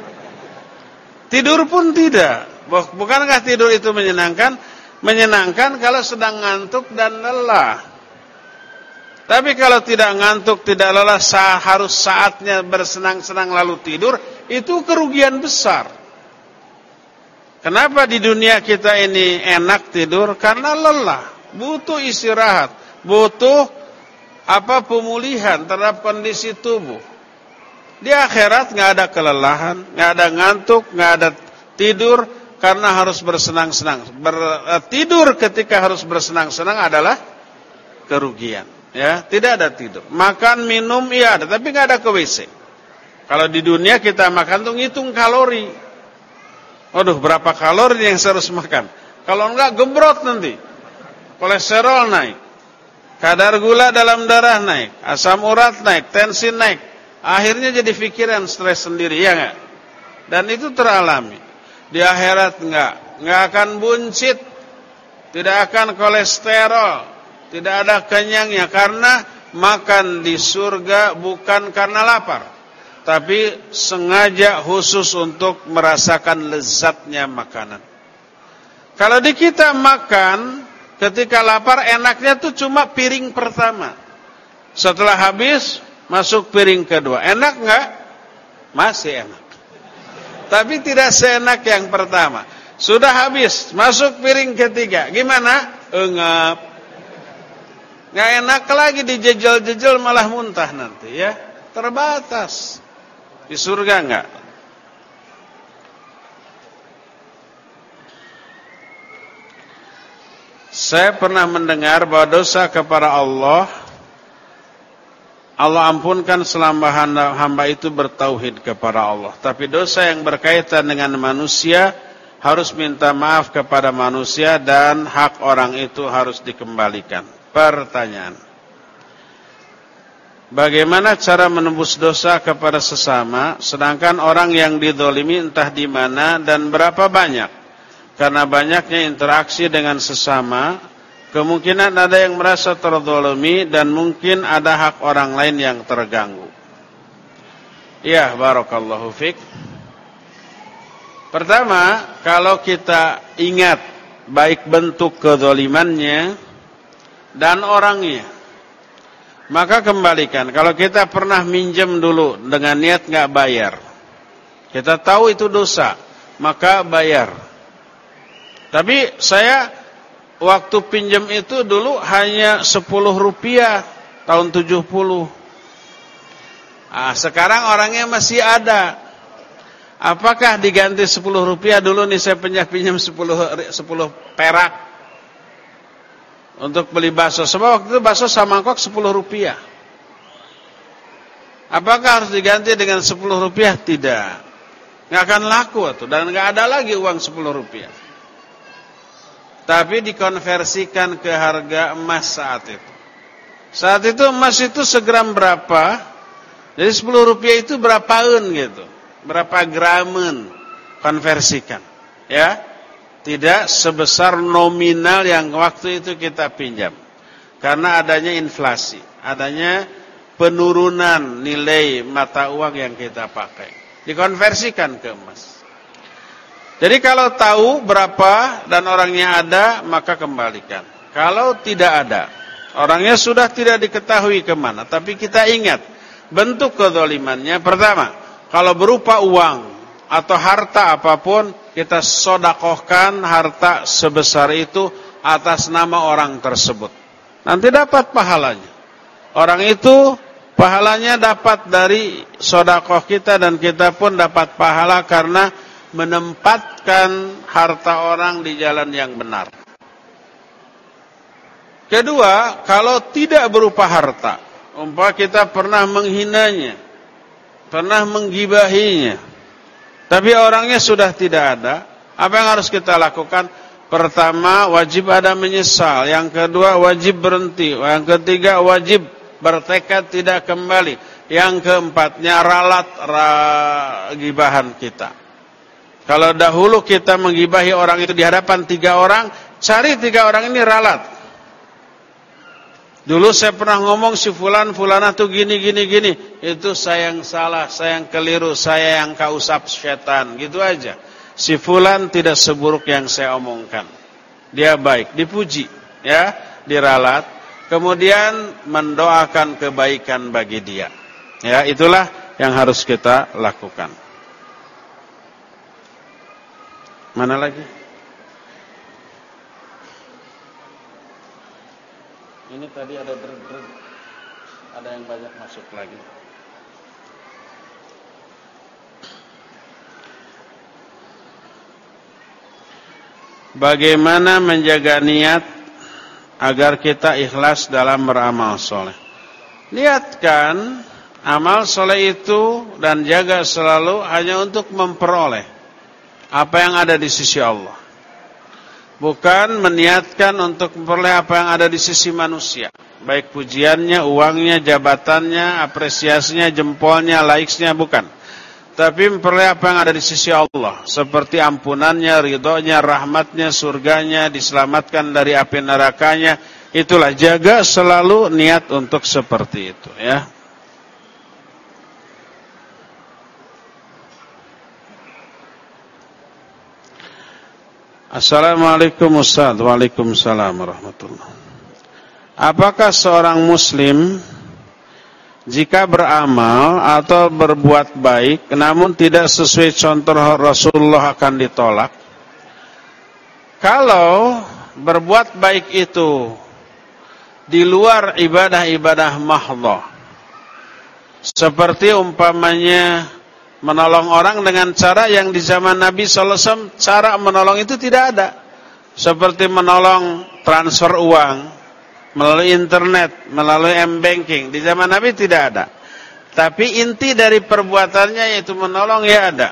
Tidur pun tidak. Bukankah tidur itu menyenangkan? Menyenangkan kalau sedang ngantuk dan lelah. Tapi kalau tidak ngantuk, tidak lelah, harus saatnya bersenang-senang lalu tidur, itu kerugian besar. Kenapa di dunia kita ini enak tidur? Karena lelah, butuh istirahat, butuh apa pemulihan terhadap kondisi tubuh. Di akhirat nggak ada kelelahan, nggak ada ngantuk, nggak ada tidur, karena harus bersenang-senang. Ber, tidur ketika harus bersenang-senang adalah kerugian. Ya, tidak ada tidur. Makan, minum, iya ada, tapi nggak ada ke W C. Kalau di dunia kita makan tuh ngitung kalori. Waduh, berapa kalori yang saya harus makan? Kalau enggak, gembrot nanti. kolesterol naik, kadar gula dalam darah naik, asam urat naik, tensi naik. Akhirnya jadi pikiran stres sendiri, ya enggak? Dan itu teralami. Di akhirat enggak, enggak akan buncit, tidak akan kolesterol, tidak ada kenyangnya karena makan di surga bukan karena lapar, tapi sengaja khusus untuk merasakan lezatnya makanan. Kalau di kita makan ketika lapar enaknya tuh cuma piring pertama. Setelah habis masuk piring kedua. Enak enggak? Masih enak. Tapi tidak seenak yang pertama. Sudah habis, masuk piring ketiga. Gimana? Engap. Enggak enak lagi, dijejel-jejel malah muntah nanti ya. Terbatas. Di surga enggak. Saya pernah mendengar bahwa dosa kepada Allah, Allah ampunkan selama hamba itu bertauhid kepada Allah. Tapi dosa yang berkaitan dengan manusia harus minta maaf kepada manusia dan hak orang itu harus dikembalikan. Pertanyaan: bagaimana cara menembus dosa kepada sesama sedangkan orang yang dizalimi entah di mana dan berapa banyak? Karena banyaknya interaksi dengan sesama, kemungkinan ada yang merasa terzalimi dan mungkin ada hak orang lain yang terganggu. Ya, barakallahu fik. Pertama, kalau kita ingat baik bentuk kezalimannya dan orangnya, maka kembalikan. Kalau kita pernah minjem dulu dengan niat enggak bayar, kita tahu itu dosa, maka bayar. Tapi saya waktu pinjam itu dulu hanya sepuluh rupiah tahun tujuh puluh. Ah, sekarang orangnya masih ada. Apakah diganti sepuluh rupiah dulu nih saya pinjam sepuluh sepuluh perak untuk beli bakso. Sebab waktu itu bakso sama mangkok sepuluh rupiah. Apakah harus diganti dengan sepuluh rupiah? Tidak. Enggak akan laku tuh dan enggak ada lagi uang sepuluh rupiah. Tapi dikonversikan ke harga emas saat itu. Saat itu emas itu segram berapa? Jadi sepuluh rupiah itu berapaan gitu. Berapa gramen konversikan. Ya. Tidak sebesar nominal yang waktu itu kita pinjam. Karena adanya inflasi. Adanya penurunan nilai mata uang yang kita pakai. Dikonversikan ke emas. Jadi kalau tahu berapa dan orangnya ada, maka kembalikan. Kalau tidak ada, orangnya sudah tidak diketahui kemana, tapi kita ingat bentuk kezalimannya. Pertama, kalau berupa uang atau harta apapun, kita sodakohkan harta sebesar itu atas nama orang tersebut. Nanti dapat pahalanya. Orang itu pahalanya dapat dari sodakoh kita dan kita pun dapat pahala karena menempatkan harta orang di jalan yang benar. Kedua, kalau tidak berupa harta, umpama kita pernah menghinanya, pernah menggibahinya, tapi orangnya sudah tidak ada, apa yang harus kita lakukan? Pertama, wajib ada menyesal. Yang kedua, wajib berhenti. Yang ketiga, wajib bertekad tidak kembali. Yang keempatnya, ralat gibahan kita. Kalau dahulu kita menggibahi orang itu di hadapan tiga orang, cari tiga orang ini ralat. Dulu saya pernah ngomong si fulan, fulana tuh gini, gini, gini. Itu saya yang salah, saya yang keliru, saya yang kausap setan. Gitu aja. Si fulan tidak seburuk yang saya omongkan. Dia baik, dipuji, ya, diralat. Kemudian mendoakan kebaikan bagi dia. Ya, itulah yang harus kita lakukan. Mana lagi? Ini tadi ada der-der, ada yang banyak masuk lagi. Bagaimana menjaga niat agar kita ikhlas dalam beramal soleh? Niatkan amal soleh itu dan jaga selalu hanya untuk memperoleh apa yang ada di sisi Allah. bukan meniatkan untuk memperoleh apa yang ada di sisi manusia, baik pujiannya, uangnya, jabatannya, apresiasinya, jempolnya, likes-nya, bukan. Tapi memperoleh apa yang ada di sisi Allah, seperti ampunannya, ridhonya, rahmatnya, surganya, diselamatkan dari api nerakanya. Itulah, jaga selalu niat untuk seperti itu, ya. Assalamualaikum Ustaz. Waalaikumsalam warahmatullahi. Apakah seorang muslim jika beramal atau berbuat baik namun tidak sesuai contoh Rasulullah akan ditolak? Kalau berbuat baik itu di luar ibadah-ibadah mahdhah, seperti umpamanya menolong orang dengan cara yang di zaman Nabi sallallahu alaihi wasallam cara menolong itu tidak ada. Seperti menolong transfer uang melalui internet, melalui m-banking. Di zaman Nabi tidak ada. Tapi inti dari perbuatannya yaitu menolong, ya ada.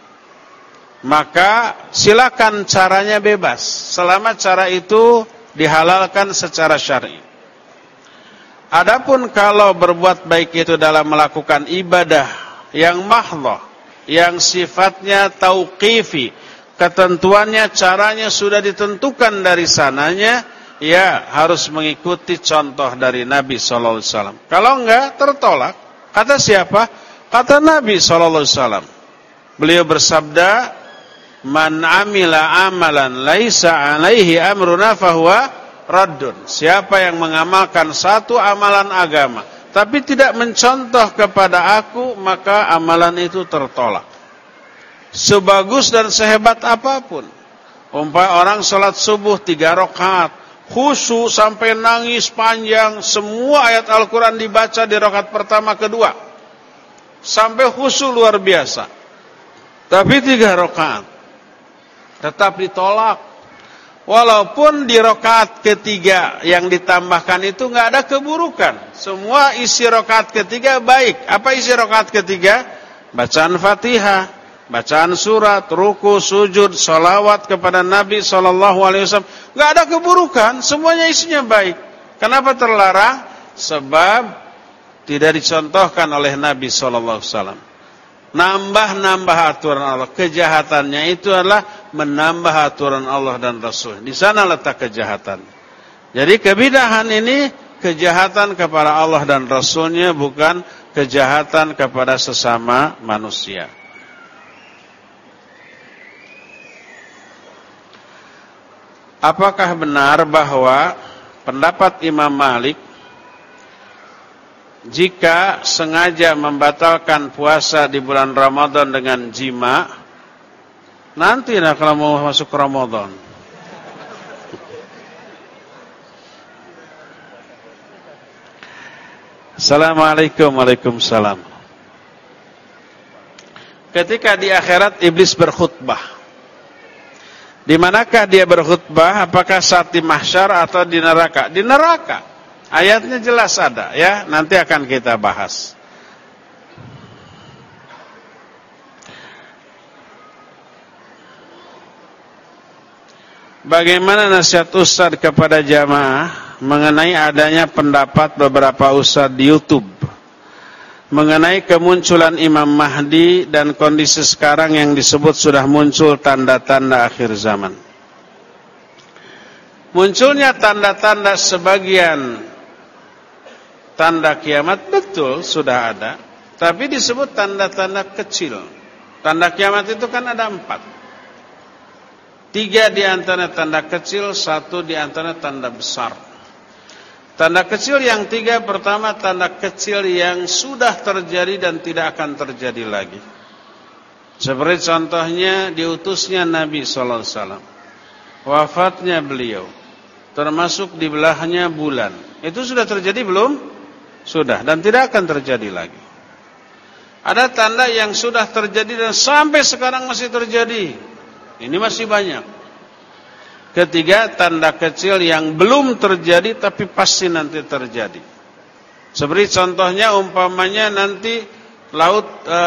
Maka silakan, caranya bebas, selama cara itu dihalalkan secara syar'i. Adapun kalau berbuat baik itu dalam melakukan ibadah yang mahdhah, yang sifatnya tauqifi, ketentuannya, caranya sudah ditentukan dari sananya, ya harus mengikuti contoh dari Nabi sallallahu alaihi wasallam. Kalau enggak, tertolak. Kata siapa? Kata Nabi sallallahu alaihi wasallam. Beliau bersabda, "Man amila amalan laisa alaihi amruna fahuwa raddun." Siapa yang mengamalkan satu amalan agama tapi tidak mencontoh kepada aku, maka amalan itu tertolak. Sebagus dan sehebat apapun. Umpamanya orang salat subuh tiga rakaat, khusyuk sampai nangis panjang, semua ayat Al-Quran dibaca di rakaat pertama kedua, sampai khusyuk luar biasa. Tapi tiga rakaat tetap ditolak. Walaupun di rakaat ketiga yang ditambahkan itu nggak ada keburukan. Semua isi rakaat ketiga baik. Apa isi rakaat ketiga? Bacaan Fatihah, bacaan surat, ruku, sujud, salawat kepada Nabi sallallahu alaihi wasallam. Nggak ada keburukan, semuanya isinya baik. Kenapa terlarang? Sebab tidak dicontohkan oleh Nabi sallallahu alaihi wasallam. Nambah-nambah aturan Allah. Kejahatannya itu adalah menambah aturan Allah dan Rasul. Di sana letak kejahatan. Jadi kebidahan ini kejahatan kepada Allah dan Rasulnya, bukan kejahatan kepada sesama manusia. Apakah benar bahwa pendapat Imam Malik, jika sengaja membatalkan puasa di bulan Ramadan dengan jima, nanti lah kalau mau masuk Ramadan? Assalamualaikum warahmatullahi. Ketika di akhirat iblis berkhutbah, di manakah dia berkhutbah? Apakah saat di mahsyar atau di neraka? Di neraka. Ayatnya jelas ada, ya, nanti akan kita bahas. Bagaimana nasihat Ustaz kepada jamaah mengenai adanya pendapat beberapa ustaz di YouTube mengenai kemunculan Imam Mahdi dan kondisi sekarang yang disebut sudah muncul tanda-tanda akhir zaman? Munculnya tanda-tanda sebagian tanda kiamat betul sudah ada, tapi disebut tanda-tanda kecil. Tanda kiamat itu kan ada empat. Tiga di antara tanda kecil, satu di antara tanda besar. Tanda kecil yang tiga, pertama tanda kecil yang sudah terjadi dan tidak akan terjadi lagi. Seperti contohnya diutusnya Nabi sallallahu alaihi wasallam, wafatnya beliau, termasuk di belahnya bulan. Itu sudah terjadi belum? Sudah, dan tidak akan terjadi lagi. Ada tanda yang sudah terjadi dan sampai sekarang masih terjadi. Ini masih banyak. Ketiga, tanda kecil yang belum terjadi tapi pasti nanti terjadi. Seperti contohnya umpamanya nanti laut e,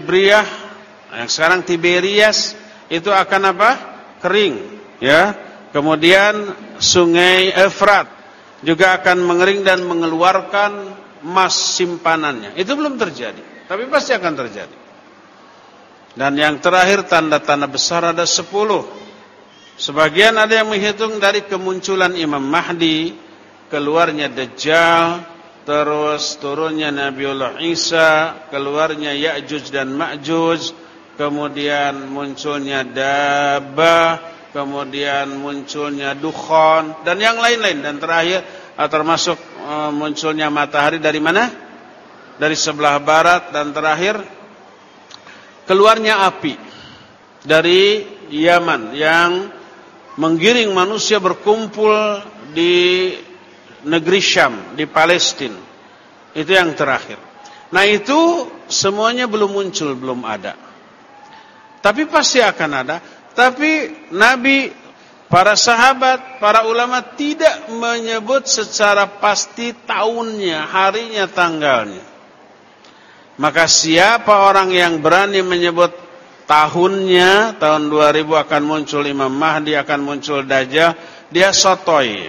Tibriah, yang sekarang Tiberias, itu akan apa? Kering, ya. Kemudian sungai Efrat juga akan mengering dan mengeluarkan emas simpanannya. Itu belum terjadi, tapi pasti akan terjadi. Dan yang terakhir, tanda-tanda besar ada sepuluh. Sebagian ada yang menghitung dari kemunculan Imam Mahdi, keluarnya Dajjal, terus turunnya Nabiullah Isa, keluarnya Ya'juj dan Ma'juj, kemudian munculnya Dabbah, kemudian munculnya Dukhan, dan yang lain-lain. Dan terakhir termasuk uh, munculnya matahari dari mana? Dari sebelah barat. Dan terakhir keluarnya api dari Yaman yang menggiring manusia berkumpul di negeri Syam, di Palestina. Itu yang terakhir. Nah, itu semuanya belum muncul, belum ada. Tapi pasti akan ada. Tapi Nabi, para sahabat, para ulama tidak menyebut secara pasti tahunnya, harinya, tanggalnya. Maka siapa orang yang berani menyebut tahunnya, tahun dua ribu akan muncul Imam Mahdi, akan muncul Dajjal, dia sotoy.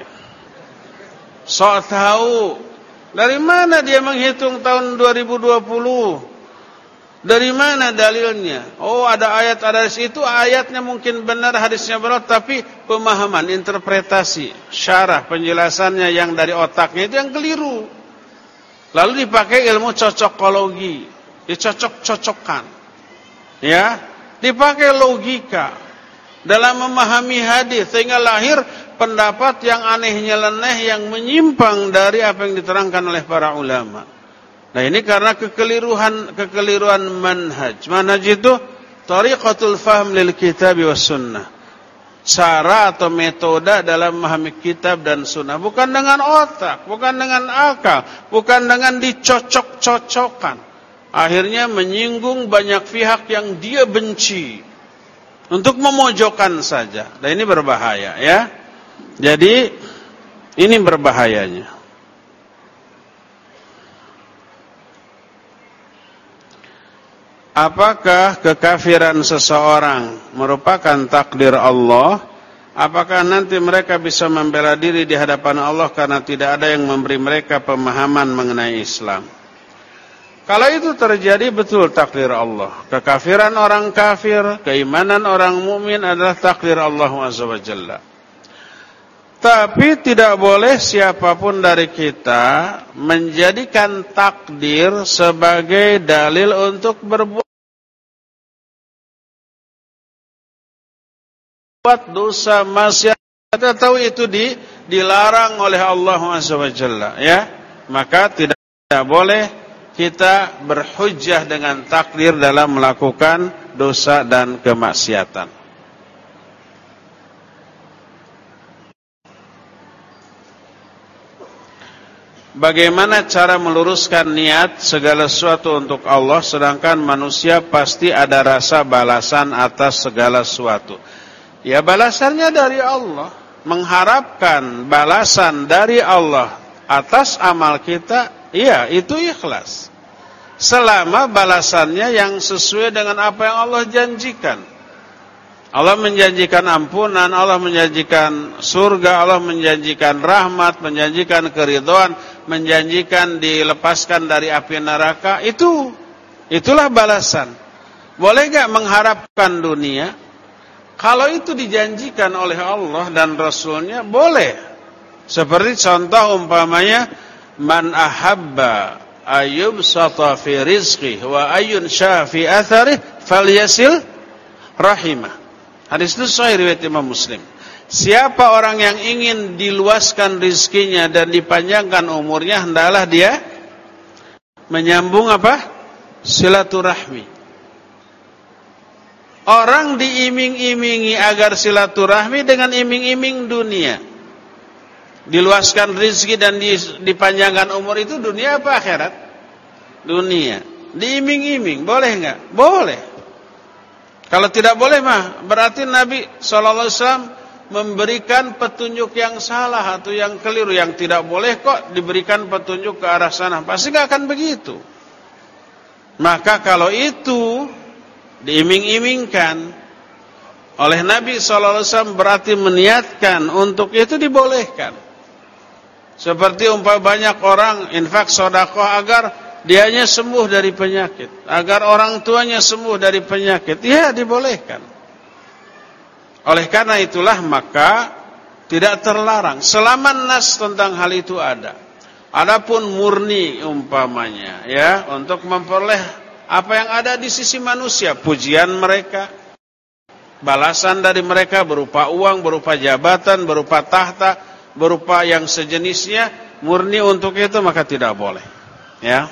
Sok tahu. Dari mana dia menghitung tahun dua ribu dua puluh? Dari mana dalilnya? Oh, ada ayat, ada hadis. Itu ayatnya mungkin benar, hadisnya benar, tapi pemahaman, interpretasi, syarah, penjelasannya yang dari otaknya itu yang keliru. Lalu dipakai ilmu cocokologi, dicocok-cocokkan. Ya, dipakai logika dalam memahami hadis sehingga lahir pendapat yang anehnya leneh yang menyimpang dari apa yang diterangkan oleh para ulama. Nah, ini karena kekeliruan kekeliruan manhaj. Manhaj itu tariqatul fahm lil kitab was sunnah. Cara atau metode dalam memahami kitab dan sunnah, bukan dengan otak, bukan dengan akal, bukan dengan dicocok-cocokkan. Akhirnya menyinggung banyak pihak yang dia benci untuk memojokkan saja. Dan ini berbahaya, ya. Jadi ini berbahayanya. Apakah kekafiran seseorang merupakan takdir Allah? Apakah nanti mereka bisa membela diri di hadapan Allah karena tidak ada yang memberi mereka pemahaman mengenai Islam? Kalau itu terjadi, betul takdir Allah. Kekafiran orang kafir, keimanan orang mukmin adalah takdir Allah Azza wa Jalla. Tapi tidak boleh siapapun dari kita menjadikan takdir sebagai dalil untuk berbuat dosa, maksiat, atau itu di, dilarang oleh Allah Azza wa Jalla, ya. Maka tidak, tidak boleh kita berhujjah dengan takdir dalam melakukan dosa dan kemaksiatan. Bagaimana cara meluruskan niat segala sesuatu untuk Allah, sedangkan manusia pasti ada rasa balasan atas segala sesuatu? Ya, balasannya dari Allah. Mengharapkan balasan dari Allah atas amal kita, iya, itu ikhlas. Selama balasannya yang sesuai dengan apa yang Allah janjikan. Allah menjanjikan ampunan, Allah menjanjikan surga, Allah menjanjikan rahmat, menjanjikan keridhaan, menjanjikan dilepaskan dari api neraka. Itu, itulah balasan. Boleh gak mengharapkan dunia? Kalau itu dijanjikan oleh Allah dan Rasulnya, boleh. Seperti contoh umpamanya, man ahabba ayyub sata fi rizqih wa ayyun syafi atharih falyasil rahimah. Hadis itu sahih riwayat Imam Muslim. Siapa orang yang ingin diluaskan rizkinya dan dipanjangkan umurnya, hendaklah dia menyambung apa? Silaturahmi. Orang diiming-imingi agar silaturahmi dengan iming-iming dunia. Diluaskan rizki dan dipanjangkan umur itu dunia apa akhirat? Dunia. Diiming-iming, boleh enggak? Boleh. Kalau tidak boleh mah berarti Nabi shallallahu alaihi wasallam memberikan petunjuk yang salah atau yang keliru. Yang tidak boleh kok diberikan petunjuk ke arah sana. Pasti enggak akan begitu. Maka kalau itu diiming-imingkan, oleh Nabi shallallahu alaihi wasallam berarti meniatkan untuk itu dibolehkan. Seperti umpama banyak orang infak sedekah agar dianya sembuh dari penyakit, agar orang tuanya sembuh dari penyakit, ya dibolehkan. Oleh karena itulah maka tidak terlarang selama nas tentang hal itu ada. Adapun murni umpamanya ya untuk memperoleh apa yang ada di sisi manusia, pujian mereka, balasan dari mereka berupa uang, berupa jabatan, berupa tahta, berupa yang sejenisnya, murni untuk itu maka tidak boleh. Ya.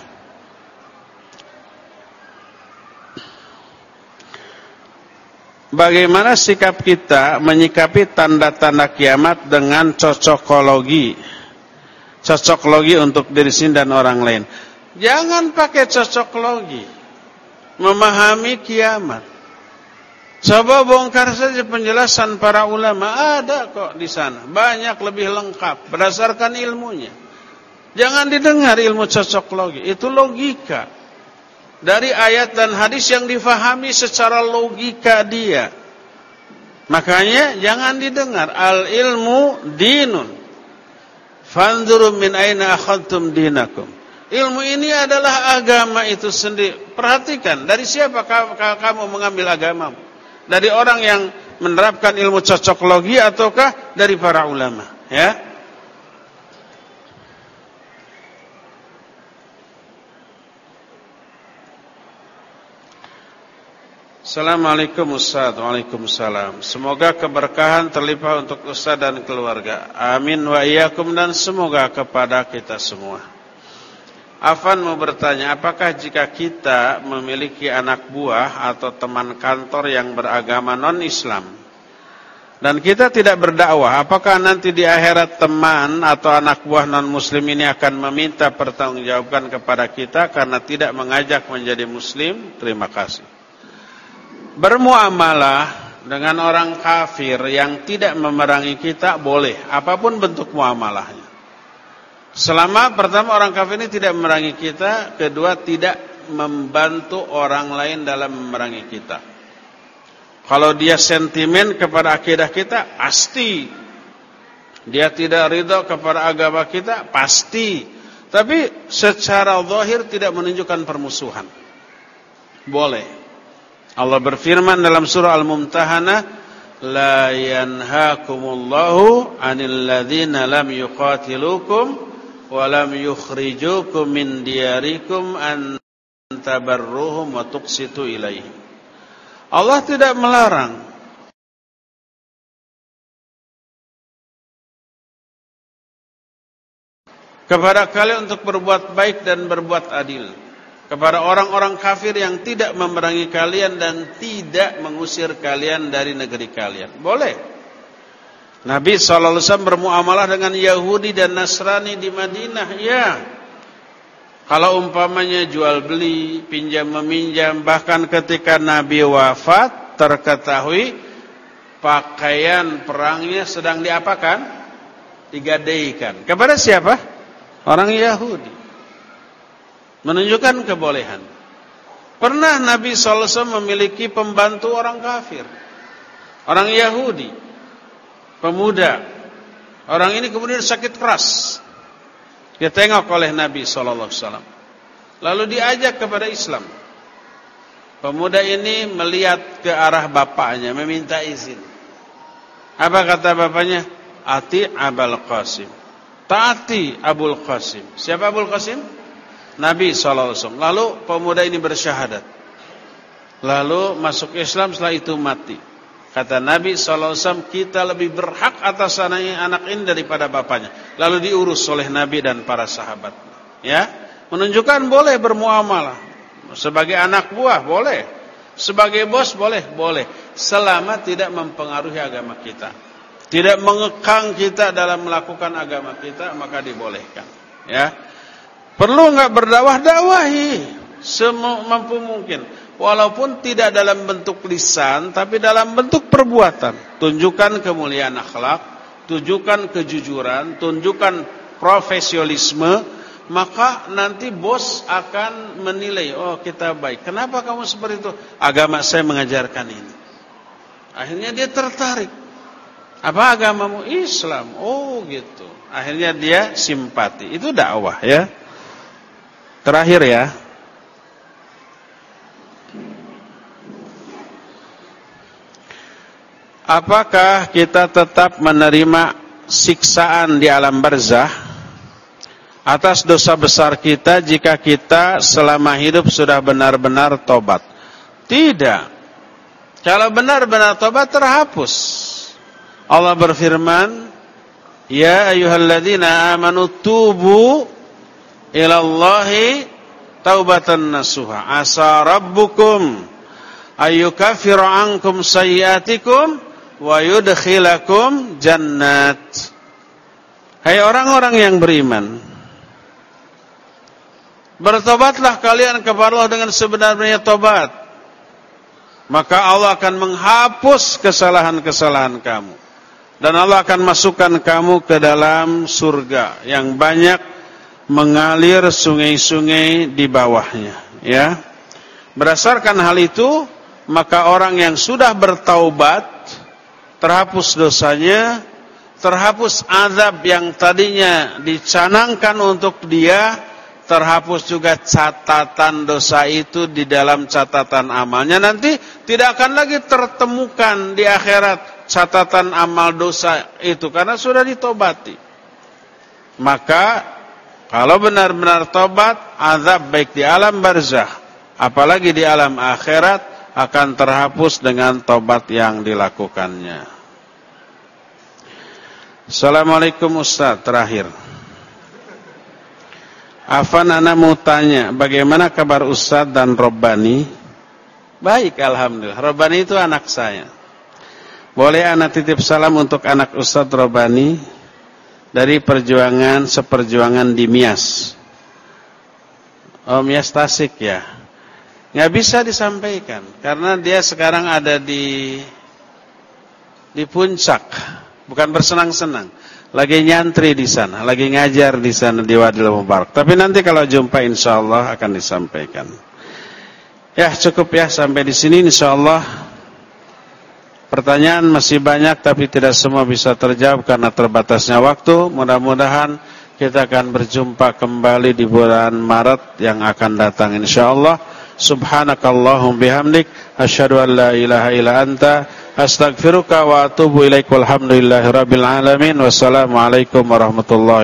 Bagaimana sikap kita menyikapi tanda-tanda kiamat dengan cocokologi? Cocokologi untuk diri sendiri dan orang lain. Jangan pakai cocokologi memahami kiamat. Coba bongkar saja penjelasan para ulama, ada kok di sana, banyak lebih lengkap berdasarkan ilmunya. Jangan didengar ilmu cocokologi, itu logika dari ayat dan hadis yang difahami secara logika dia. Makanya jangan didengar. Al ilmu dinun, fanzuru min aina akhadtum dinakum. Ilmu ini adalah agama itu sendiri. Perhatikan, dari siapa kamu mengambil agamamu? Dari orang yang menerapkan ilmu cocokologi ataukah dari para ulama? Ya. Assalamualaikum Ustaz. Waalaikumsalam. Semoga keberkahan terlimpah untuk Ustaz dan keluarga. Amin wa iyyakum, dan semoga kepada kita semua. Afan mau bertanya, apakah jika kita memiliki anak buah atau teman kantor yang beragama non-Islam dan kita tidak berdakwah, apakah nanti di akhirat teman atau anak buah non-Muslim ini akan meminta pertanggungjawaban kepada kita karena tidak mengajak menjadi Muslim? Terima kasih. Bermuamalah dengan orang kafir yang tidak memerangi kita boleh, apapun bentuk muamalahnya. Selama pertama orang kafir ini tidak memerangi kita, kedua tidak membantu orang lain dalam memerangi kita. Kalau dia sentimen kepada akidah kita, pasti. Dia tidak ridha kepada agama kita, pasti. Tapi secara zahir tidak menunjukkan permusuhan. Boleh. Allah berfirman dalam surah Al-Mumtahanah, la yanhaakumullahu 'anil ladzina lam yuqatilukum wa lam yukhrijukum min diyarikum an tabarruhum wa tuqsitu ilaihim. Allah tidak melarang kepada kalian untuk berbuat baik dan berbuat adil kepada orang-orang kafir yang tidak memerangi kalian dan tidak mengusir kalian dari negeri kalian. Boleh. Nabi shallallahu alaihi wasallam bermuamalah dengan Yahudi dan Nasrani di Madinah. Ya. Kalau umpamanya jual beli, pinjam meminjam, bahkan ketika Nabi wafat terketahui pakaian perangnya sedang diapakan? Digadaikan. Kepada siapa? Orang Yahudi. Menunjukkan kebolehan. Pernah Nabi shallallahu alaihi wasallam memiliki pembantu orang kafir, orang Yahudi, pemuda. Orang ini kemudian sakit keras. Ditengok oleh Nabi shallallahu alaihi wasallam. Lalu diajak kepada Islam. Pemuda ini melihat ke arah bapaknya, meminta izin. Apa kata bapaknya? Ati Abul Qasim. Taati Abul Qasim. Siapa Abul Qasim? Nabi shallallahu alaihi wasallam. Lalu pemuda ini bersyahadat. Lalu masuk Islam, setelah itu mati. Kata Nabi shallallahu alaihi wasallam, kita lebih berhak atas anak ini daripada bapaknya. Lalu diurus oleh Nabi dan para sahabat. Ya, menunjukkan boleh bermuamalah. Sebagai anak buah boleh, sebagai bos boleh, boleh. Selama tidak mempengaruhi agama kita, tidak mengekang kita dalam melakukan agama kita, maka dibolehkan. Ya, perlu nggak berdakwah, dakwahi semampu mungkin. Walaupun tidak dalam bentuk lisan, tapi dalam bentuk perbuatan. Tunjukkan kemuliaan akhlak, tunjukkan kejujuran, tunjukkan profesionalisme, maka nanti bos akan menilai, oh kita baik. Kenapa kamu seperti itu? Agama saya mengajarkan ini. Akhirnya dia tertarik. Apa agamamu? Islam. Oh gitu. Akhirnya dia simpati. Itu dakwah ya. Terakhir ya. Apakah kita tetap menerima siksaan di alam barzah atas dosa besar kita jika kita selama hidup sudah benar-benar tobat? Tidak. Kalau benar-benar tobat terhapus. Allah berfirman, ya ayyuhalladzina amanu tubu ilallahi taubatan nasuha asa rabbukum ayyukaffiru ankum sayyiatikum wa yudkhilakum jannat. Hai orang-orang yang beriman, bertobatlah kalian kepada Allah dengan sebenar-benarnya tobat, maka Allah akan menghapus kesalahan-kesalahan kamu dan Allah akan masukkan kamu ke dalam surga yang banyak mengalir sungai-sungai di bawahnya ya. Berdasarkan hal itu, maka orang yang sudah bertaubat terhapus dosanya, terhapus azab yang tadinya dicanangkan untuk dia, terhapus juga catatan dosa itu di dalam catatan amalnya. Nanti tidak akan lagi tertemukan di akhirat catatan amal dosa itu karena sudah ditobati. Maka kalau benar-benar tobat, azab baik di alam barzah apalagi di alam akhirat akan terhapus dengan tobat yang dilakukannya. Assalamualaikum Ustaz, terakhir. Afan ana mau tanya, bagaimana kabar Ustaz dan Robbani? Baik, alhamdulillah. Robbani itu anak saya. Boleh ana titip salam untuk anak Ustaz Robbani dari perjuangan seperjuangan di Mias. Oh, Mias Tasik ya. Nggak bisa disampaikan karena dia sekarang ada di di puncak, bukan bersenang-senang. Lagi nyantri di sana, lagi ngajar di sana di Wadil Mubarak. Tapi nanti kalau jumpa insyaallah akan disampaikan. Ya, cukup ya sampai di sini insyaallah. Pertanyaan masih banyak tapi tidak semua bisa terjawab karena terbatasnya waktu. Mudah-mudahan kita akan berjumpa kembali di bulan Maret yang akan datang insyaallah. Subhanakallahum bihamdik asyhadu an la ilaha illa anta astaghfiruka wa atubu ilaik. Walhamdulillahirabbil alamin. Wassalamualaikum warahmatullahi